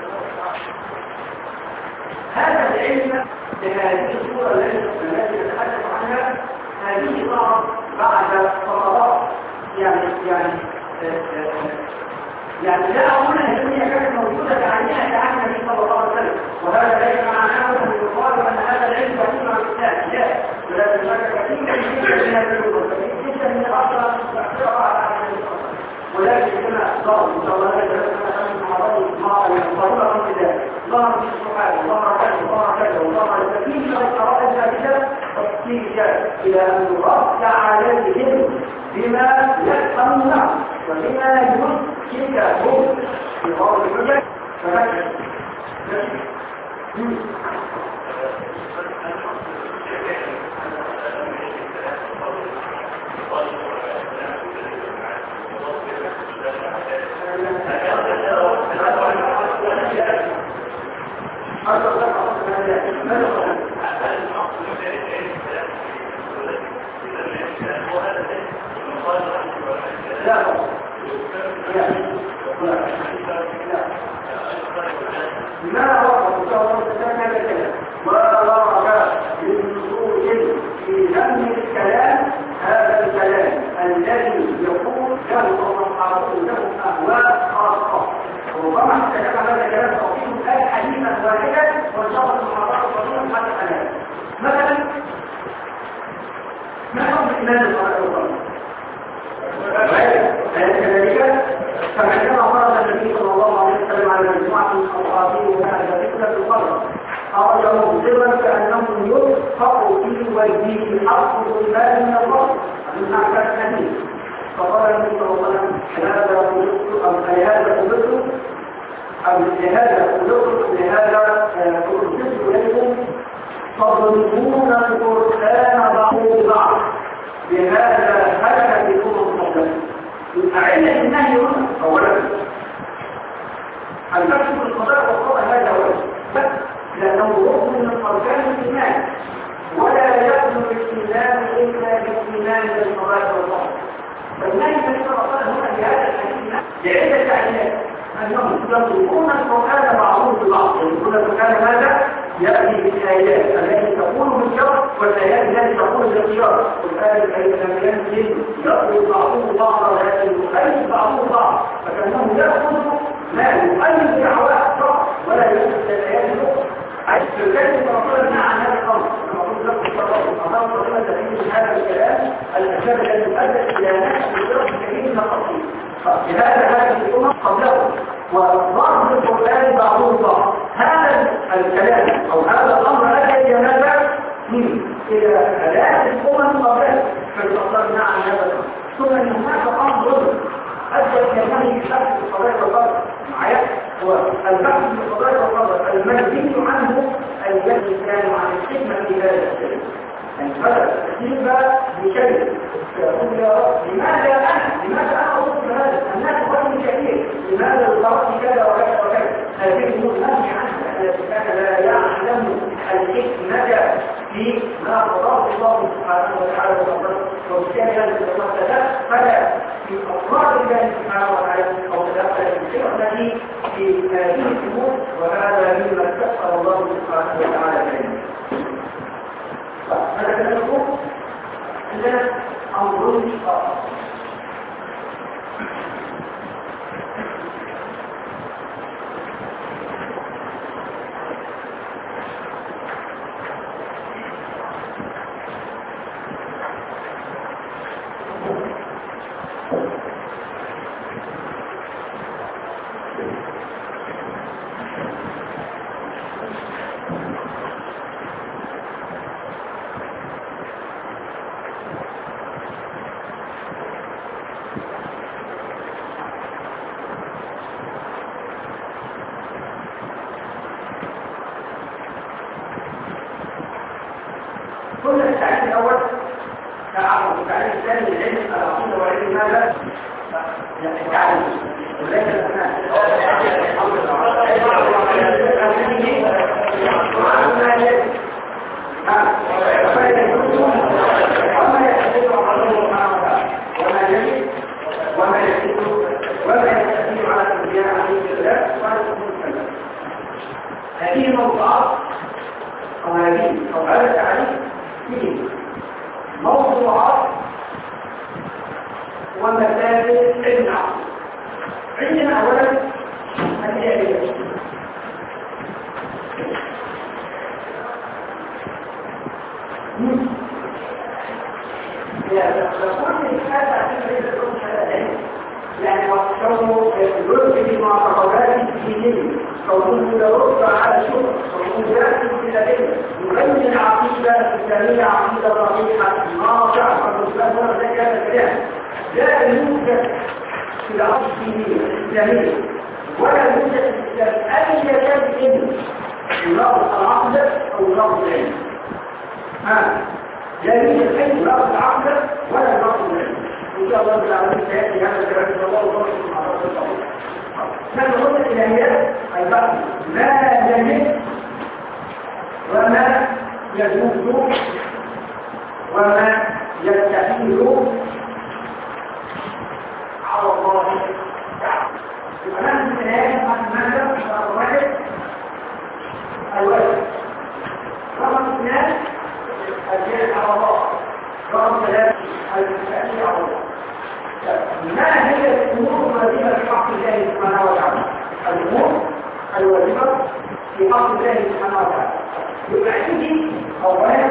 هذا العلم بهذه الصورة التي نتحدث عنها هذه صارت بعد فترات يعني يعني يعني لا أقول أن هي كانت موجودة بعينها كعهد النبي صلى الله عليه وسلم وهذا ليس معناه أن يقال أن هذا العلم يكون عن الإسلام لا ولكن هناك كثير من العلوم كثير من الأصل تأثيرها على عهد النبي صلى الله عليه وسلم ولكن كما ظهر إن شاء الله نجد أن المعارض ظهر من ذلك ظهر في الصحابة ظهر كذا وظهر كذا وظهر كثير من القرائن ذلك تحتاج إلى أن نرد عليهم بما يفهمونه وبما يمكنهم في غرض الحجج فمكن لماذا وقف الله سبحانه وتعالى وضرب بالنصوص في ذم الكلام هذا الكلام الذي يقول له أصحابه له أهواء خاصة وربما تكلم هذا الكلام توصيل الآن حديثا واحدا وانشرت المحاضرات الصغيرة حتى الآن مثلا ما حكم الإيمان بالصلاة والصلاة؟ كذلك فعندما فرض النبي صلى الله عليه وسلم على مجموعة من أصحابه وهذا ذكر في القبر أرجعوا سرا كأنهم يلحقوا في وجهه حق الإيمان من الله من أحكام الحديث فقال النبي صلى الله عليه وسلم هذا خلقت أم لهذا خلقت أم لهذا خلقت لهذا أرسلت إليكم تضربون القرآن بعضه بعض بهذا هلك بكم قبلكم علة النهي هنا أولا البحث في القضاء والقضاء هذا هو بس لأنه ركن من أركان الإيمان ولا يكون الإيمان إلا بالإيمان بالقضاء والقضاء فالنهي الذي تفصل هنا بهذا الحديث لعدة علات أنهم يطلقون القرآن بعضهم ببعض يقولون القرآن ماذا؟ يأتي بالآيات التي تقول بالشر والآيات التي تقول بالاختيار والآيات التي لم ينزل يطلق بعضهم بعضا ولكن يخالف بعضهم بعض فكأنه يأخذ ما يؤيد دعوات فقط ولا يؤيد الآيات الأخرى أي فكيف تقولنا عن هذا الأمر كما قلت لكم الصلاة والقضاء وقلنا تفيد هذا الكلام الأسباب التي تؤدي إلى نفس الشرط كثير من التفصيل لهذا هذه الأمم قبله وضرب القرآن بعضهم بعض هذا الكلام أو هذا الأمر أدى إلى ماذا؟ إلى هلاك الأمم قبله فلتصدرنا عن هذا الأمر ثم أن هناك أمر أدى إلى النهي بشكل القضاء والقدر معايا والبحث في القضاء والقدر المنهي عنه الذي كان عن الحكمة في هذا الشيء فلا تجيب بشيء يقول يا رب لماذا أنا؟ لماذا أنا أصدق هذا؟ الناس قوي كثير لماذا الضغط كذا وكذا وكذا؟ هذه المنهي عنها التي كان لا يعلم الحكمة في ما قضاه الله سبحانه وتعالى وبالتالي هذا المسألة فلا في أفراد الله سبحانه وتعالى أو تدخل الحكمة في هذه الأمور وهذا مما كفر الله سبحانه وتعالى به. هذا كان يقول عندنا أمر آخر قلنا التعريف الأول تعرف التعريف الثاني للعلم العقيدة والعلم ماذا؟ التعريف وليس الأسماء وما يحدث الله سبحانه وتعالى وما يجب وما يحدث وما يحدث على الأنبياء عليه السلام وعلى السلام هذه الموضوعات أو هذه أو هذا التعريف فيه موضوعات ومسائل علم العقل عندنا أولا الإعلام يعني وقتهم الرد بمعتقدات الدينية كونه يرد على الشبهة كونه يأتي بالأدلة يبين العقيدة الإسلامية عقيدة صحيحة ناصعة والمسلمون ذلك هذا الكلام لا يوجد في العقيدة الدينية الإسلامية ولا يوجد في الإسلام أي شيء يناقض العقيدة أو يناقض العلم ها لا يوجد أي يناقض العقيدة ولا يناقض العلم إن شاء الله بالعالمين سيأتي هذا الكلام إن شاء الله وضرب المحاضرات الطويلة نحن قلنا الإلهيات البحث ما يجب وما يجوز وما يستحيل على الله في حق الله سبحانه وتعالى. يبقى عندي أولا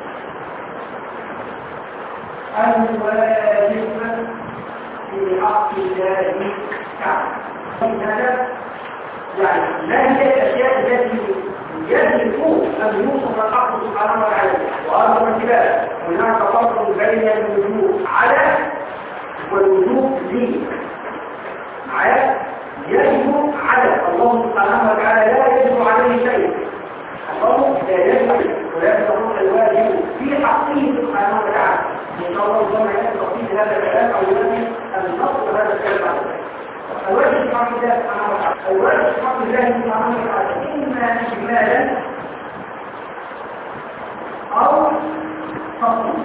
الواجب في حق الله تعالى. هذا يعني ما هي الأشياء التي يجب أن يوصف الحق سبحانه وتعالى؟ وهذا الكتاب هناك فرق بين الوجوب على والوجوب لي. معايا؟ يجب على الله سبحانه وتعالى لا يجب عليه شيء. الله لا يجب ولكن يكون الواجب في حقه سبحانه وتعالى. إن شاء الله ربما يأتي في هذا الكلام أو يأتي النص هذا الكلام. الواجب في حق الله سبحانه وتعالى، الواجب في حق الله سبحانه وتعالى إما إجمالا أو تفصيلا.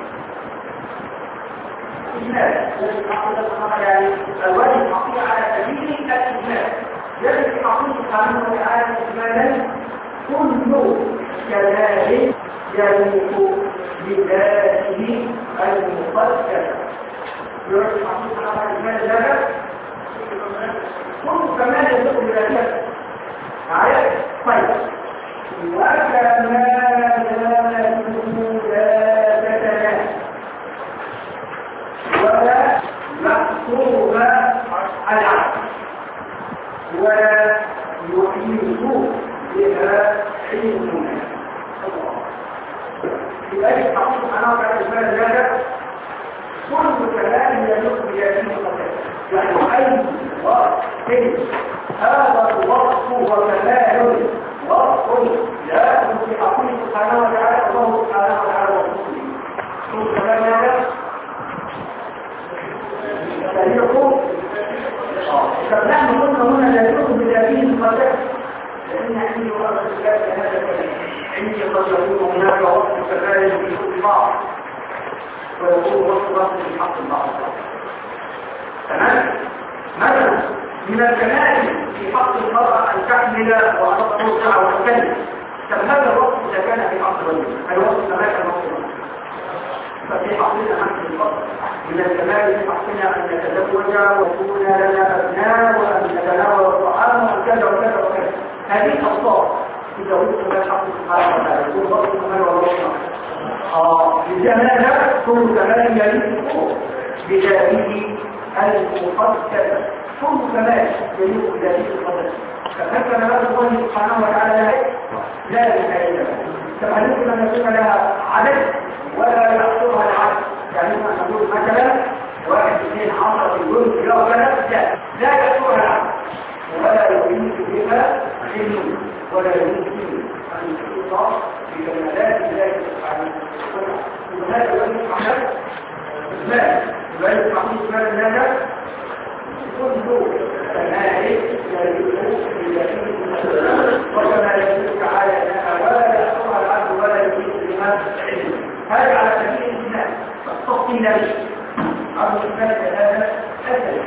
إجمالا الواجب في حق الله سبحانه وتعالى يعني الواجب في حقه على سبيل الإجمال. يجب في حقه سبحانه وتعالى إجمالا كل كلام يليق بذاته المقدسة. يجب في حقه سبحانه وتعالى إجمالا كل كمان يدخل إلى ذلك. معايا؟ طيب وكما لا تتناسى ولا مقصود العقل ولا يحيط بها علمنا. لذلك حقيقة سبحانه وتعالى إجمال ذلك كل كلام يدخل إلى ذلك. يعني أي وصف هذا الوصف وكمال وصف لا في حقه سبحانه وتعالى الله سبحانه وتعالى وصفه. شوف كمان هذا يقول طب نحن قلنا هنا لا يكون بذاته المقدس لأن عندي وصف الكلام هذا الكلام عندي قد يكون هناك وصف كمال في كل بعض ويكون وصف وصف في حق البعض. تمام؟ مثلا من الكمال في حق المرأة أن تحمل وأن ترضع وتكلم. طب هذا الوصف إذا كان في حق الرجل الوصف كما كان وصفه ففي حقنا نحن الفضل. من الكمال في حقنا أن نتزوج ويكون لنا أبناء وأن نتناول الطعام وأن كذا وكذا وكذا. هذه الأوصاف إذا وصف الحق سبحانه وتعالى يكون وصف كمال والوصف. آه الجمال كل كمال يليق بذاته المقدسة. كل كمال يليق بذاته المقدسة. فهذا كمال الله سبحانه وتعالى لا نهاية له. كما يمكن أن يكون لها عدد ولا يحصرها العدد. يعني نقول مثلا واحد اثنين عشرة في الجزء لا ولا لا لا يحصرها العدد ولا يمكن بها علم ولا يمكن أن يحصر بكمالات الله سبحانه وتعالى. وهذا يجب على إجمال ويجب على إجمال هذا كل كمال يليق بذاته وكما يقول تعالى ولا يحصرها العبد ولا يمكن بها علم. هذا على سبيل الإجمال تفصيل أو إجمال هذا أسهل.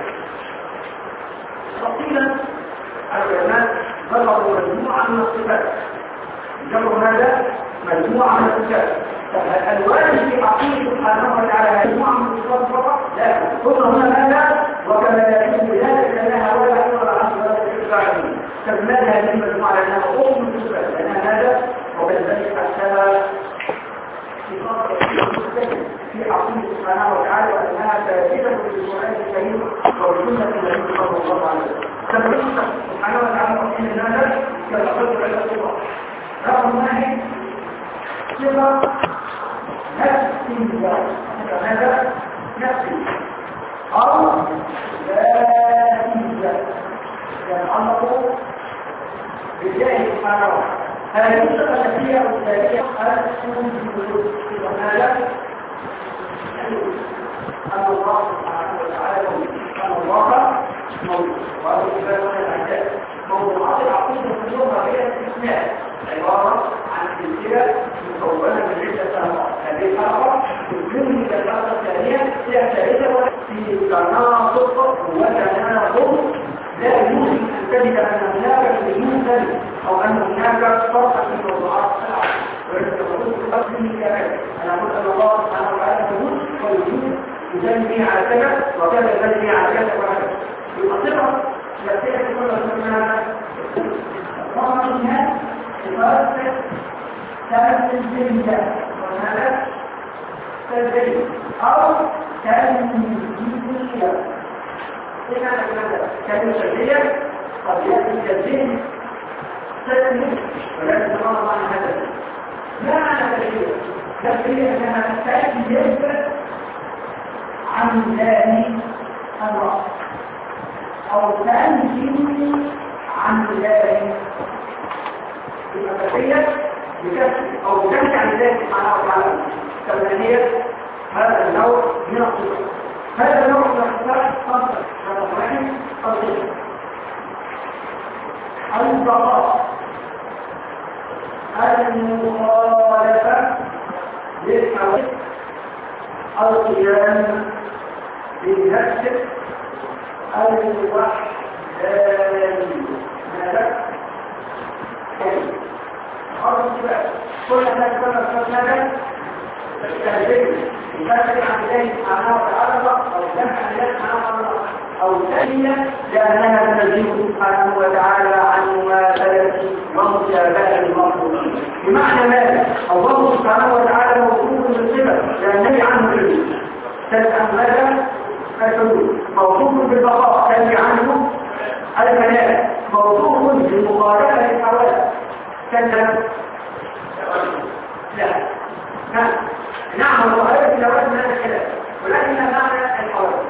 تفصيلا العلماء ذكروا مجموعة من الصفات. ذكروا هذا مجموعة من الصفات. الواجب في حقه سبحانه وتعالى مجموعة من الصفات فقط؟ لا، كل هنا هذا وكما لا يكون بذلك لأنها ولا يحصل عنه ولا يحصل عنه. كمال هذه المجموعة لأنها أم من الصفات لأن هذا وكذلك حتى في حقه سبحانه وتعالى وأنها ثابتة في القرآن الكريم والسنة التي صلى الله عليه وسلم. تبرئ سبحانه وتعالى وحين هذا كما قلت على الصفات. رقم واحد صفة نفس ذات هذا نفسي أو ذات ذات يتعلق بالله سبحانه وتعالى. هذه الصفة النفسية والذاتية تكون في الوجود وهذا أن الله سبحانه وتعالى أن الله موجود وهذا الكلام من الأعداء. موضوعات العقيدة كلها هي الاستثناء عبارة عن سلسلة مكونة من عدة أنواع. هذه الأنواع تكون كالأنواع الثانية هي الثالثة في تناقض وتناقض لا يمكن أن تجد أن هناك وجود ثاني أو أن هناك فرق في الموضوعات الأربعة. ولكن تقول في الأصل كذلك أنا أقول أن الله سبحانه وتعالى وجود ووجود يجني على كذا وكذا يجني على كذا وكذا. يبقى صفة نفسية كل منها تنزيلية وهذا تنزيلية أو تنزيلية. إيه معنى كلمة تنزيلية؟ قد يأتي تنزيل تنزيل ولكن الله معنى هذا لا معنى تنزيلية. تنزيلية أنها تنزيل عن الله الرأس أو تنزيل عن الله الأبدية بكسر أو بكسر عن الله سبحانه وتعالى. فالمانية هذا النوع من الصفات. هذا النوع من الصفات خمسة هذا واحد خمسة البقاء المخالفة للحوادث القيام بالنفس الوحداني. هذا كل ما يكون الفتنة تهديد يفتح عن الله سبحانه وتعالى أو جمع الله سبحانه وتعالى أو ثانية لأنها تنزيه سبحانه وتعالى عن مماثلة ومشابهة المخلوقين. بمعنى ماذا؟ الله سبحانه وتعالى موصوف بالصفة لأنه عنه علم تسأل ماذا؟ الحدود. موصوف بالبقاء تنزي عنه الكلام. موصوف بالمخالفة للحوادث كذا لا نعم نعم وغير الجواز من هذا الكلام ولكن معنى الحوادث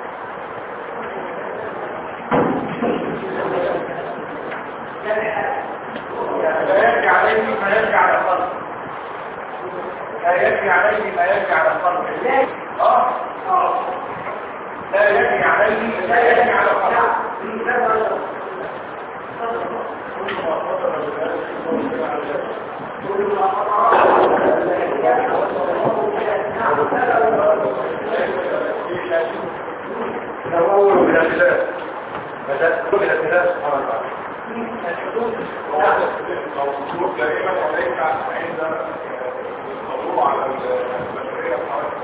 لا يجري عليه ما يجري على القلب. لا يجري عليه ما يجري على القلب. اه اه لا يجري عليه لا يجري على القلب. تطور من الخلاف بدأت من الخلاف سبحانه وتعالى. الحدود موجود دائما وليس عند التطور على البشرية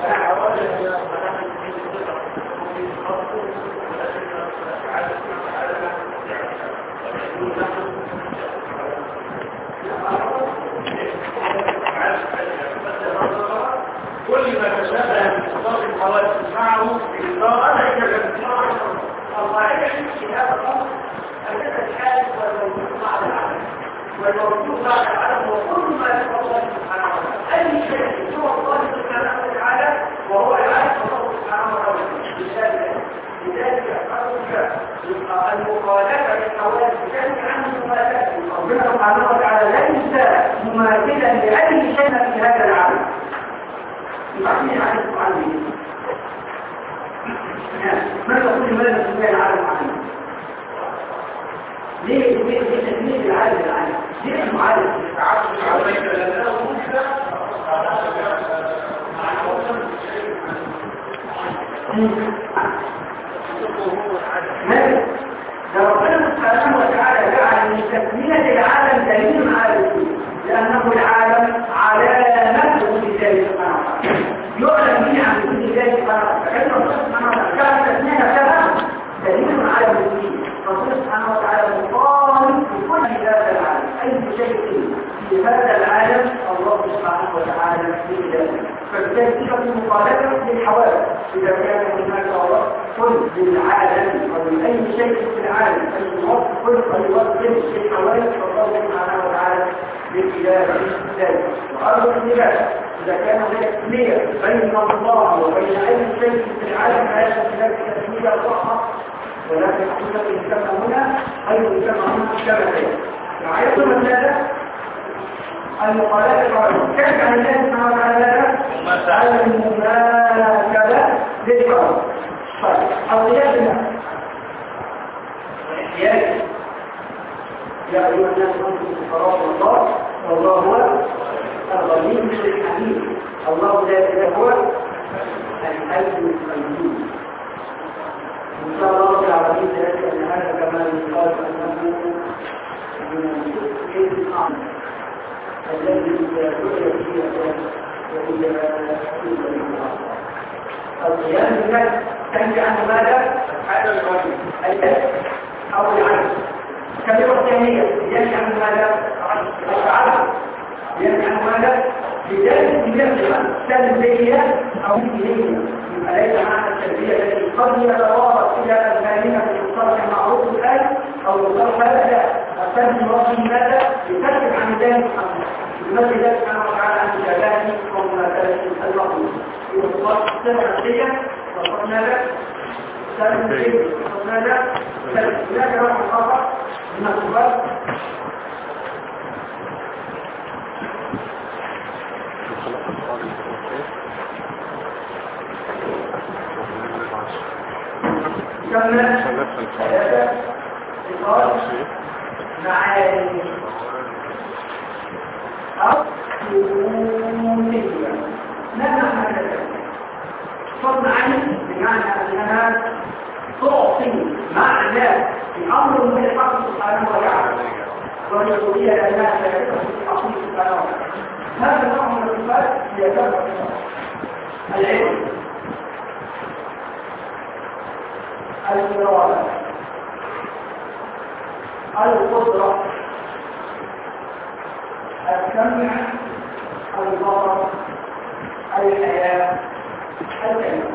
كل ما تشابه من صفات الحوادث معه إطلاقا كالإطلاق القاعدة في هذا الأمر أنك الحادث والموجود مع العالم والموجود مع العالم وكل ما يتبع الله سبحانه وتعالى. أي شيء هو الله سبحانه وتعالى وهو العالم الله سبحانه وتعالى. لذلك أرجع المخالفة للحوادث كانت عنه مخالفة. ربنا سبحانه وتعالى ليس مماثلا لأي شيء في هذا العالم. يبقى عن السؤال ما تقول ماذا تسمى العالم عنه؟ ليه ليه ليه تسميه العالم العالم؟ ليه المعالم يتعرض عليك لأنه ماذا؟ لو ربنا سبحانه وتعالى جعل من تسمية العالم دليل على الوجود لأنه العالم علامة لله سبحانه وتعالى يعلم به عن وجود الله سبحانه وتعالى. فإن الله سبحانه وتعالى جعل تسمية نفسها دليل على الوجود. ربنا سبحانه وتعالى مطالب بكل هذا العالم أي شيء في هذا العالم الله سبحانه وتعالى في ذلك. فبالتالي تلك المخالفة للحوادث إذا كان هناك كل للعالم أو لأي شيء في العالم أي وصف كل وصف للحوادث فالله سبحانه وتعالى بخلاف ذلك. وأيضا الخلاف إذا كان هناك تسمية بين الله وبين أي شيء في العالم فهذا خلاف تسمية صحة ولكن حقيقة يسمى هنا أي يسمى هنا شبكة. معايا من هذا المقالات الرئيسية كيف عن الله سبحانه وتعالى على المماثلة للحوادث. طيب القياس بالله والاحتياج يا أيها الناس أنتم فقراء الله والله هو الغني الحميد. الله لا إله هو الحي القيوم. إن شاء الله رب العالمين ذلك أن هذا كما يقال أنه من الإنسان الذي يدعو فيه وهي القيام بالله تنجي عنه ماذا؟ هذا الغني الأسف أو العجز. كبيرة الثانية ينجي عنه ماذا؟ العجز. ينحن ماذا؟ بذلك يبقى سلبية أو دينية. يبقى ليس معنى السلبية التي قد يتوارد إلى أذهاننا في المصطلح المعروف الآن أو المصطلح هذا لا. السلبي الوصفي ماذا؟ يكتب عن ذلك يمثل ذلك سبحانه وتعالى عن إجاباته ومناسبة المطلوب. يبقى الصفة نفسية وصفنا لك سلبية وصفنا لك سلبية. هناك نوع آخر من الصفات كما ثلاثة إطار معاني أو سمومية. ما معنى ذلك؟ صد معاني بمعنى أنها تعطي معنى بأمر من الحق سبحانه وتعالى ويقول لأنها ثابتة في الحق سبحانه وتعالى. هذا النوع من الصفات يتبع العلم الإرادة القدرة السمع البصر الحياة الكلمة.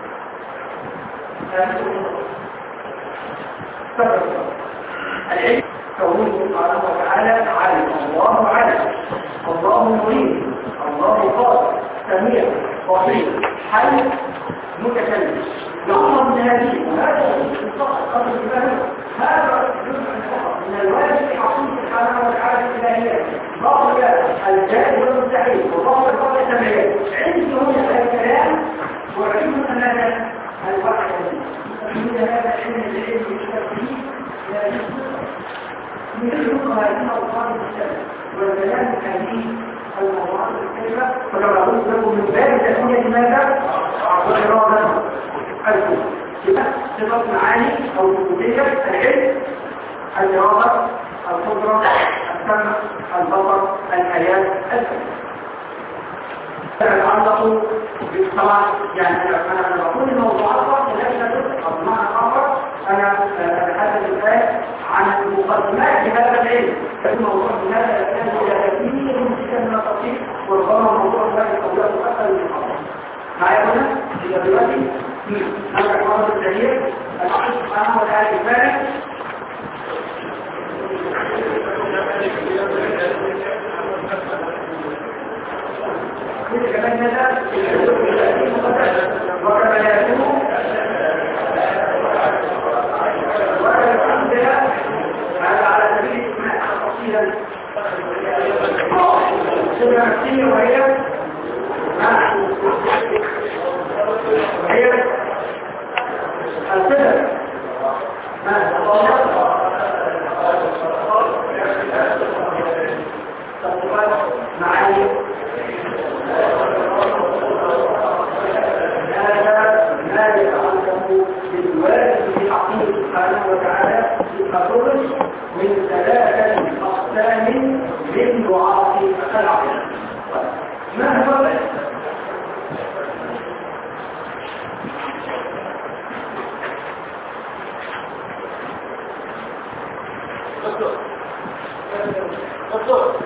العلم كونه سبحانه وتعالى عالم. الله عالم، الله مريد، الله قادر، سميع، بصير، حي، متكلم. يعظم من هذه وهذا فقط قبل الإيمان. هذا جزء فقط من الواجب حقيقي سبحانه وتعالى الإلهية. ضابط الجائز والمستحيل وضابط الضابط التمرير. عندي هنا الكلام وعلم أن هذا الواحد من هذا العلم العلم التفكير لا يجوز من الحكم هذه الأوصاف السبب والكلام الحديث الموضوعات الكثيرة. فلو أقول لكم من باب تسمية ماذا؟ والإرادة الكون صفات معاني أو وجودية العلم الإرادة القدرة السمع البصر الحياة الكلمة. يتعلق بالطبع. يعني أنا بقول الموضوعات التي تدرس أو بمعنى آخر أنا أتحدث الآن عن مقدمات هذا العلم. الموضوع هذا يحتاج إلى كثير من التفصيل وربما الموضوع هذا الأولاد أكثر من الأخرى. معايا هنا إذا دلوقتي هذا الحوار التاريخ الحق سبحانه وتعالى كفاية كل كمان هذا وكما يكون وكما الحمد لله على سبيل تفصيلا سنة نفسية وهي هي السبب معاني هذا ما يتعلق بالواجب في حقه سبحانه وتعالى الخروج من ثلاثة أقسام من دعاء العقل. ما هو دكتور دكتور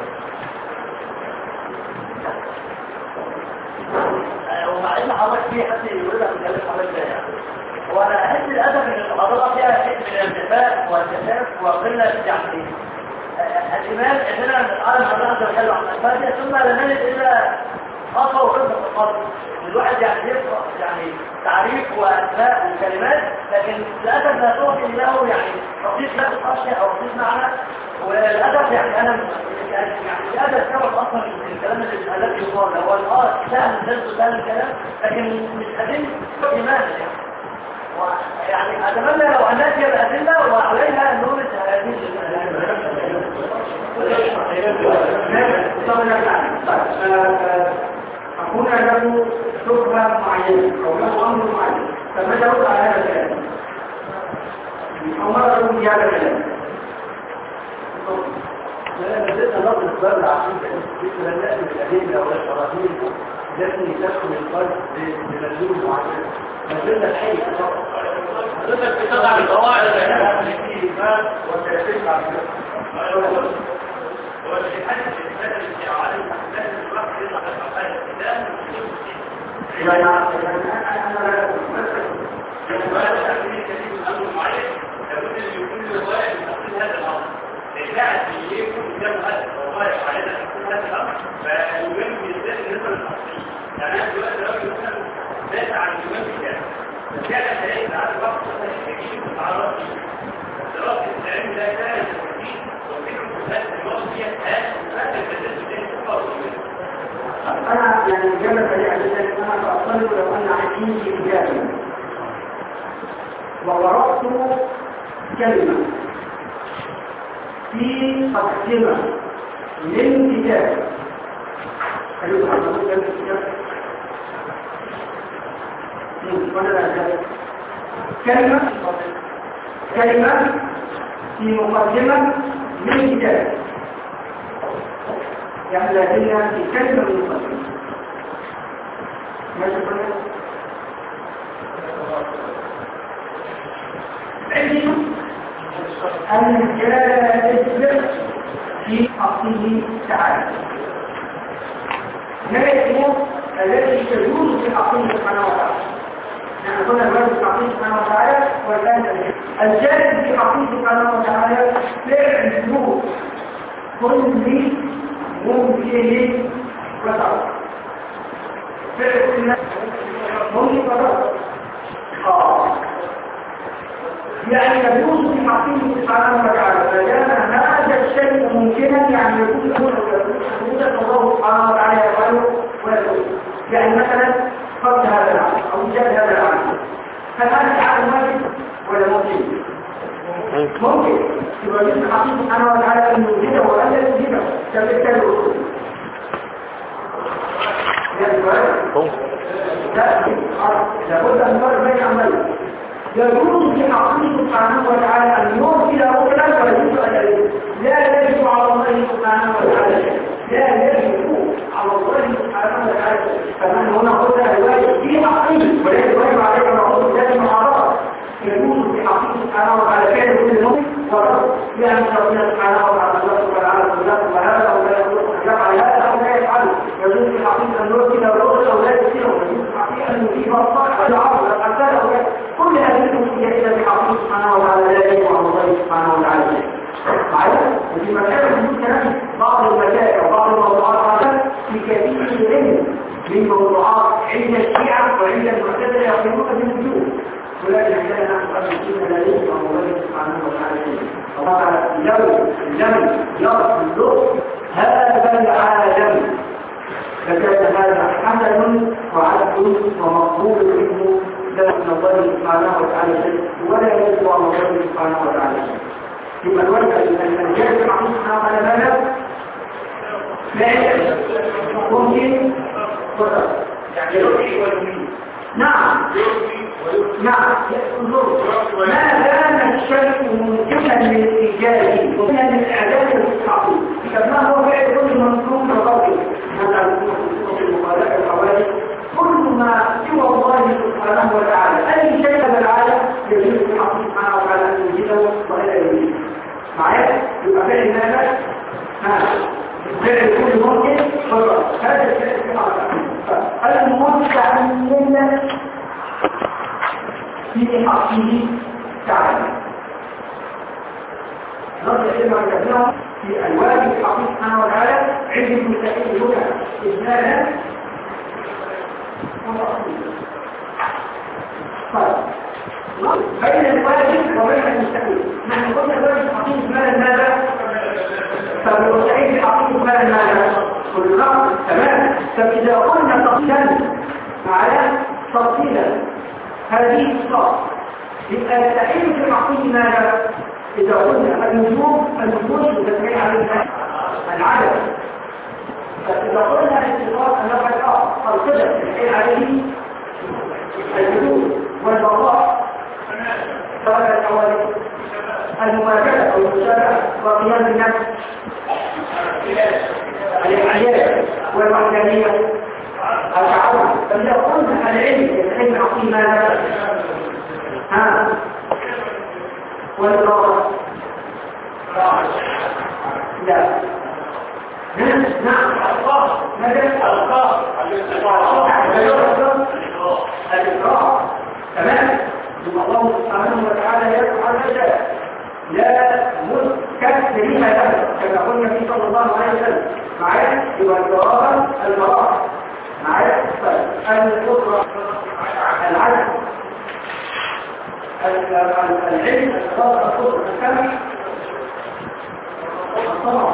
ومع ان حضرتك فيه حد يقول لك الكلام حضرتك ده يعني وانا احس للاسف ان المحاضره فيها شيء من الانتفاع والجفاف وقله يعني الايمان اننا نتعلم حضرتك الحلو عن الفاتحه ثم لا نجد الا خطوه وخطوه التقدم. الواحد يعني يقرا يعني تعريف واسماء وكلمات لكن للاسف لا توحي له يعني تطبيق لا تخشى او تطبيق معنى. وللاسف يعني انا يعني هذا السبب اصلا الكلام الذي يقال هو اه سهل الناس سهل الكلام لكن مش ادله ايمان يعني. يعني اتمنى لو الناس هي الادله وعليها نورة هذه هنا له شبهة معينة أو له أمر معين فماذا يرد على هذا الكلام؟ أو ماذا يرد هذا الكلام؟ لأن بدأنا نظر السؤال العقيدة مثل الناس الأدلة والشراهين التي تدخل القلب بمجهول معين مجهول الحي فقط. حضرتك بتضع القواعد الإيمان والتأثير مع هو اللي بيحدد المدى الاستيعاب لازم الوقت يطلع بس على الكتاب يعني انا وهذا تعميل كثير من أمر معين لابد أن يكون الرواية بتقصير هذا الأمر لأنها يكون قدام هذا الرواية وعلينا تقصير هذا الأمر فالإمام بالذات بالنسبة للتقصير يعني أنا دلوقتي لو يكون دافع عن الإمام بالذات فعلا هيئة على الوقت التكييف وتعرض فيه دراسة العلم لا يزال التكييف وفكرة هذا الوقت هي هذا البدل الذي تقرر انا يعني الجمله سريعه جدا انا فاصلت لو ان عندي في كتابي وقرأت كلمة في مقدمة من كتاب أيوة أنا أقول كلمة كتاب وأنا لا أجاب كلمة كلمة في مقدمة من كتاب يعني لدينا في كلمة من مقدمة ماشي كلمة الجاذب في حقه تعالى ما يكون الذي يجوز في حقه سبحانه وتعالى نحن قلنا الواجب في حقه سبحانه وتعالى والآن الجاذب في حقه سبحانه وتعالى فعل ذنوب كل ممكن وتعالى فعل كل ممكن وتعالى اه يعني يجوز في حقه سبحانه وتعالى فكان هذا الشيء ممكنا يعني يكون يوجد الله سبحانه وتعالى يفعله ويقول يعني مثلا فرض هذا العمل او ايجاد هذا العمل هل هذا العمل واجب ولا ممكن؟ ممكن يبقى في حقه سبحانه وتعالى ان يوجده ولا يوجده كمثال الوصول لابد ان نفرق بين عملين يجوز في حقه سبحانه وتعالى أن يرسل رسلا ويجوز أجله لا يجب على الله سبحانه وتعالى لا يجب على الله سبحانه وتعالى فمن هنا قلنا الواجب في حقه وليس الواجب عليك المعروض ذات المعارضة يجوز في حقه سبحانه وتعالى كان كل نوم ورد يعني ربنا سبحانه وتعالى الله وتعالى كلكم وهذا ولا يقول يفعل هذا او لا يفعل يجوز في حقه ان يرسل الرسل او لا يرسله يجوز في حقه ان يجيب الصالح والعرض والحسن كل هذه الأمور إلى بحقه سبحانه وتعالى لا يجب على الله سبحانه وتعالى معايا وفي مسائل وجود كلام بعض المسائل وبعض الموضوعات هذا في كثير من من موضوعات عند الشيعة وعند المعتزلة يقولون بالوجود ولكن عندنا نحن أن لا يجب على الله سبحانه وتعالى الله تعالى لو لم يرسل هذا العالم فكان هذا حسن وعدل ومقبول منه من الله سبحانه وتعالى شيء ولا يجب على الله سبحانه وتعالى شيء ثم الوجه أن الجاهل سبحانه وتعالى ماذا؟ لا ممكن فرص يعني يرجي ويمين نعم نعم ما كان الشيء ممكنا للإيجاد ممكنا للإعداد الحقيقي كما هو فعل كل منظوم وقوي هذا في المقالات الحوادث كل ما سوى الله سبحانه وتعالى أي شيء من العالم يجب في حقه سبحانه وتعالى أن يوجده ولا يوجده معايا؟ يبقى فعل ماذا؟ فعل كل ممكن فرص هذا الفعل في حقه المستعمل في حقه تعالى نرجع إلى ما ذكرناه في الواجب في حقه سبحانه وتعالى عند المستحيل هنا إجمالا بين الواجب وبين المستحيل نحن قلنا الواجب حقيقي ماذا ماذا فالمستحيل حقيقي ماذا ماذا كل نقص تمام فإذا قلنا تفصيلا معايا تفصيلا هذه الصفات يبقى المستحيل في حقيقي ماذا إذا قلنا الوجوب الوجوب وتسميع عليها العدد فإذا قلنا الاتفاق أنه الآخر فالقدر تسميع عليه الوجود والبقاء ثلاثة الحوادث المماثلة أو المشابهة وقيام النفس الإعياد والوحدانية التعاون فإذا قلنا العلم العلم عقيم ماذا؟ ها والإرادة لا نعم الألقاب ماذا؟ الألقاب الإقرار تمام ثم الله سبحانه وتعالى يفعل هذا لا مستكبرين له كما قلنا في صلى الله عليه وسلم معايا يبقى القرار القرار معايا القدرة العدل العلم القدرة القدرة السمع الصنع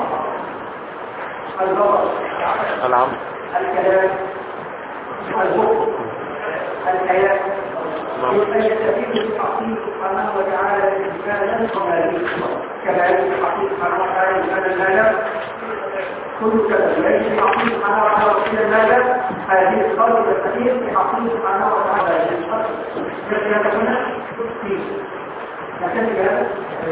البصر العمل الكلام البصر الحياة يبقى يستفيد بالحقيقة سبحانه وتعالى الإنسان كمالك كذلك الحقيقة سبحانه وتعالى الإنسان المال كل كذا ليس الحقيقة سبحانه وتعالى وكيل المال هذه الخلق الكثير في حقيقة سبحانه وتعالى هذه الخلق التي يتكون فيه لكن هذا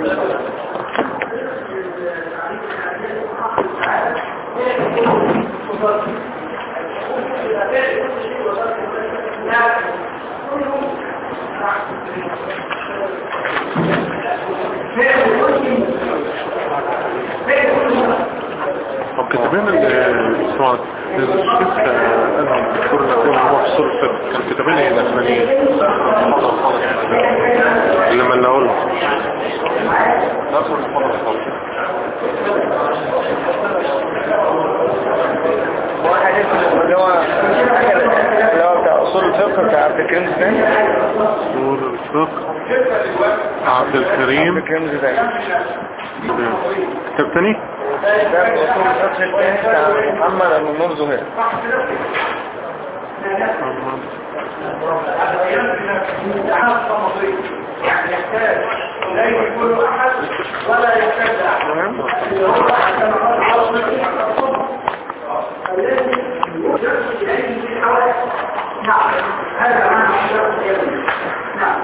طب كتابين الاسماء الشيخ انا الدكتور الاسلام هو حصول الفكر كان كتابين ايه الاسمانيين لما اللي اقول ناصر الفضل واحد اللي هو اللي هو بتاع اصول الفقه بتاع عبد الكريم زيدان اصول الفقه عبد الكريم الكريم زيدان كتاب تاني ده اصول الفقه الثاني بتاع محمد المنور زهير يعني يحتاج لا يكون احد ولا يحتاج احد الذي يوجد اليه في الحوادث نعم هذا معنى الشرط اليومي نعم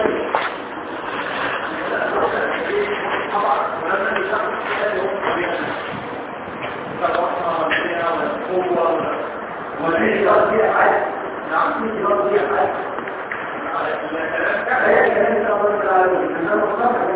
وليه رضي أحد نعم فيه رضي أحد لا يكلم الله تعالى إنه مصطفى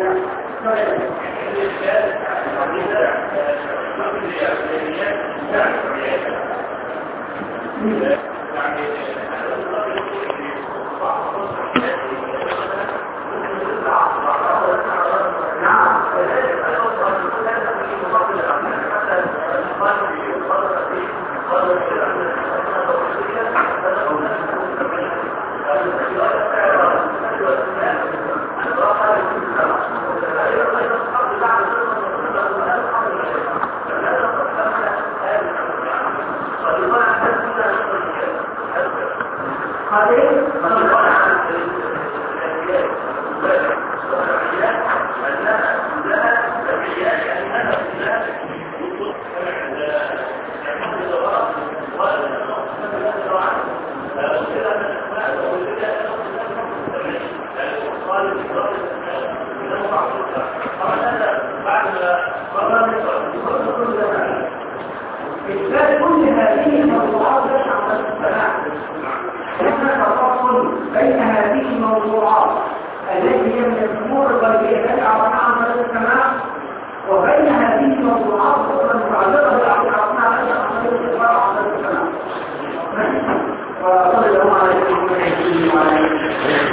بين هذه الموضوعات التي هي من الامور الغيبيه التي عرفناها عن طريق السماع وبين هذه الموضوعات اخرى متعلقه بالعقل عرفناها عن طريق السماع وعن طريق السماع. وصلى الله عليه وسلم.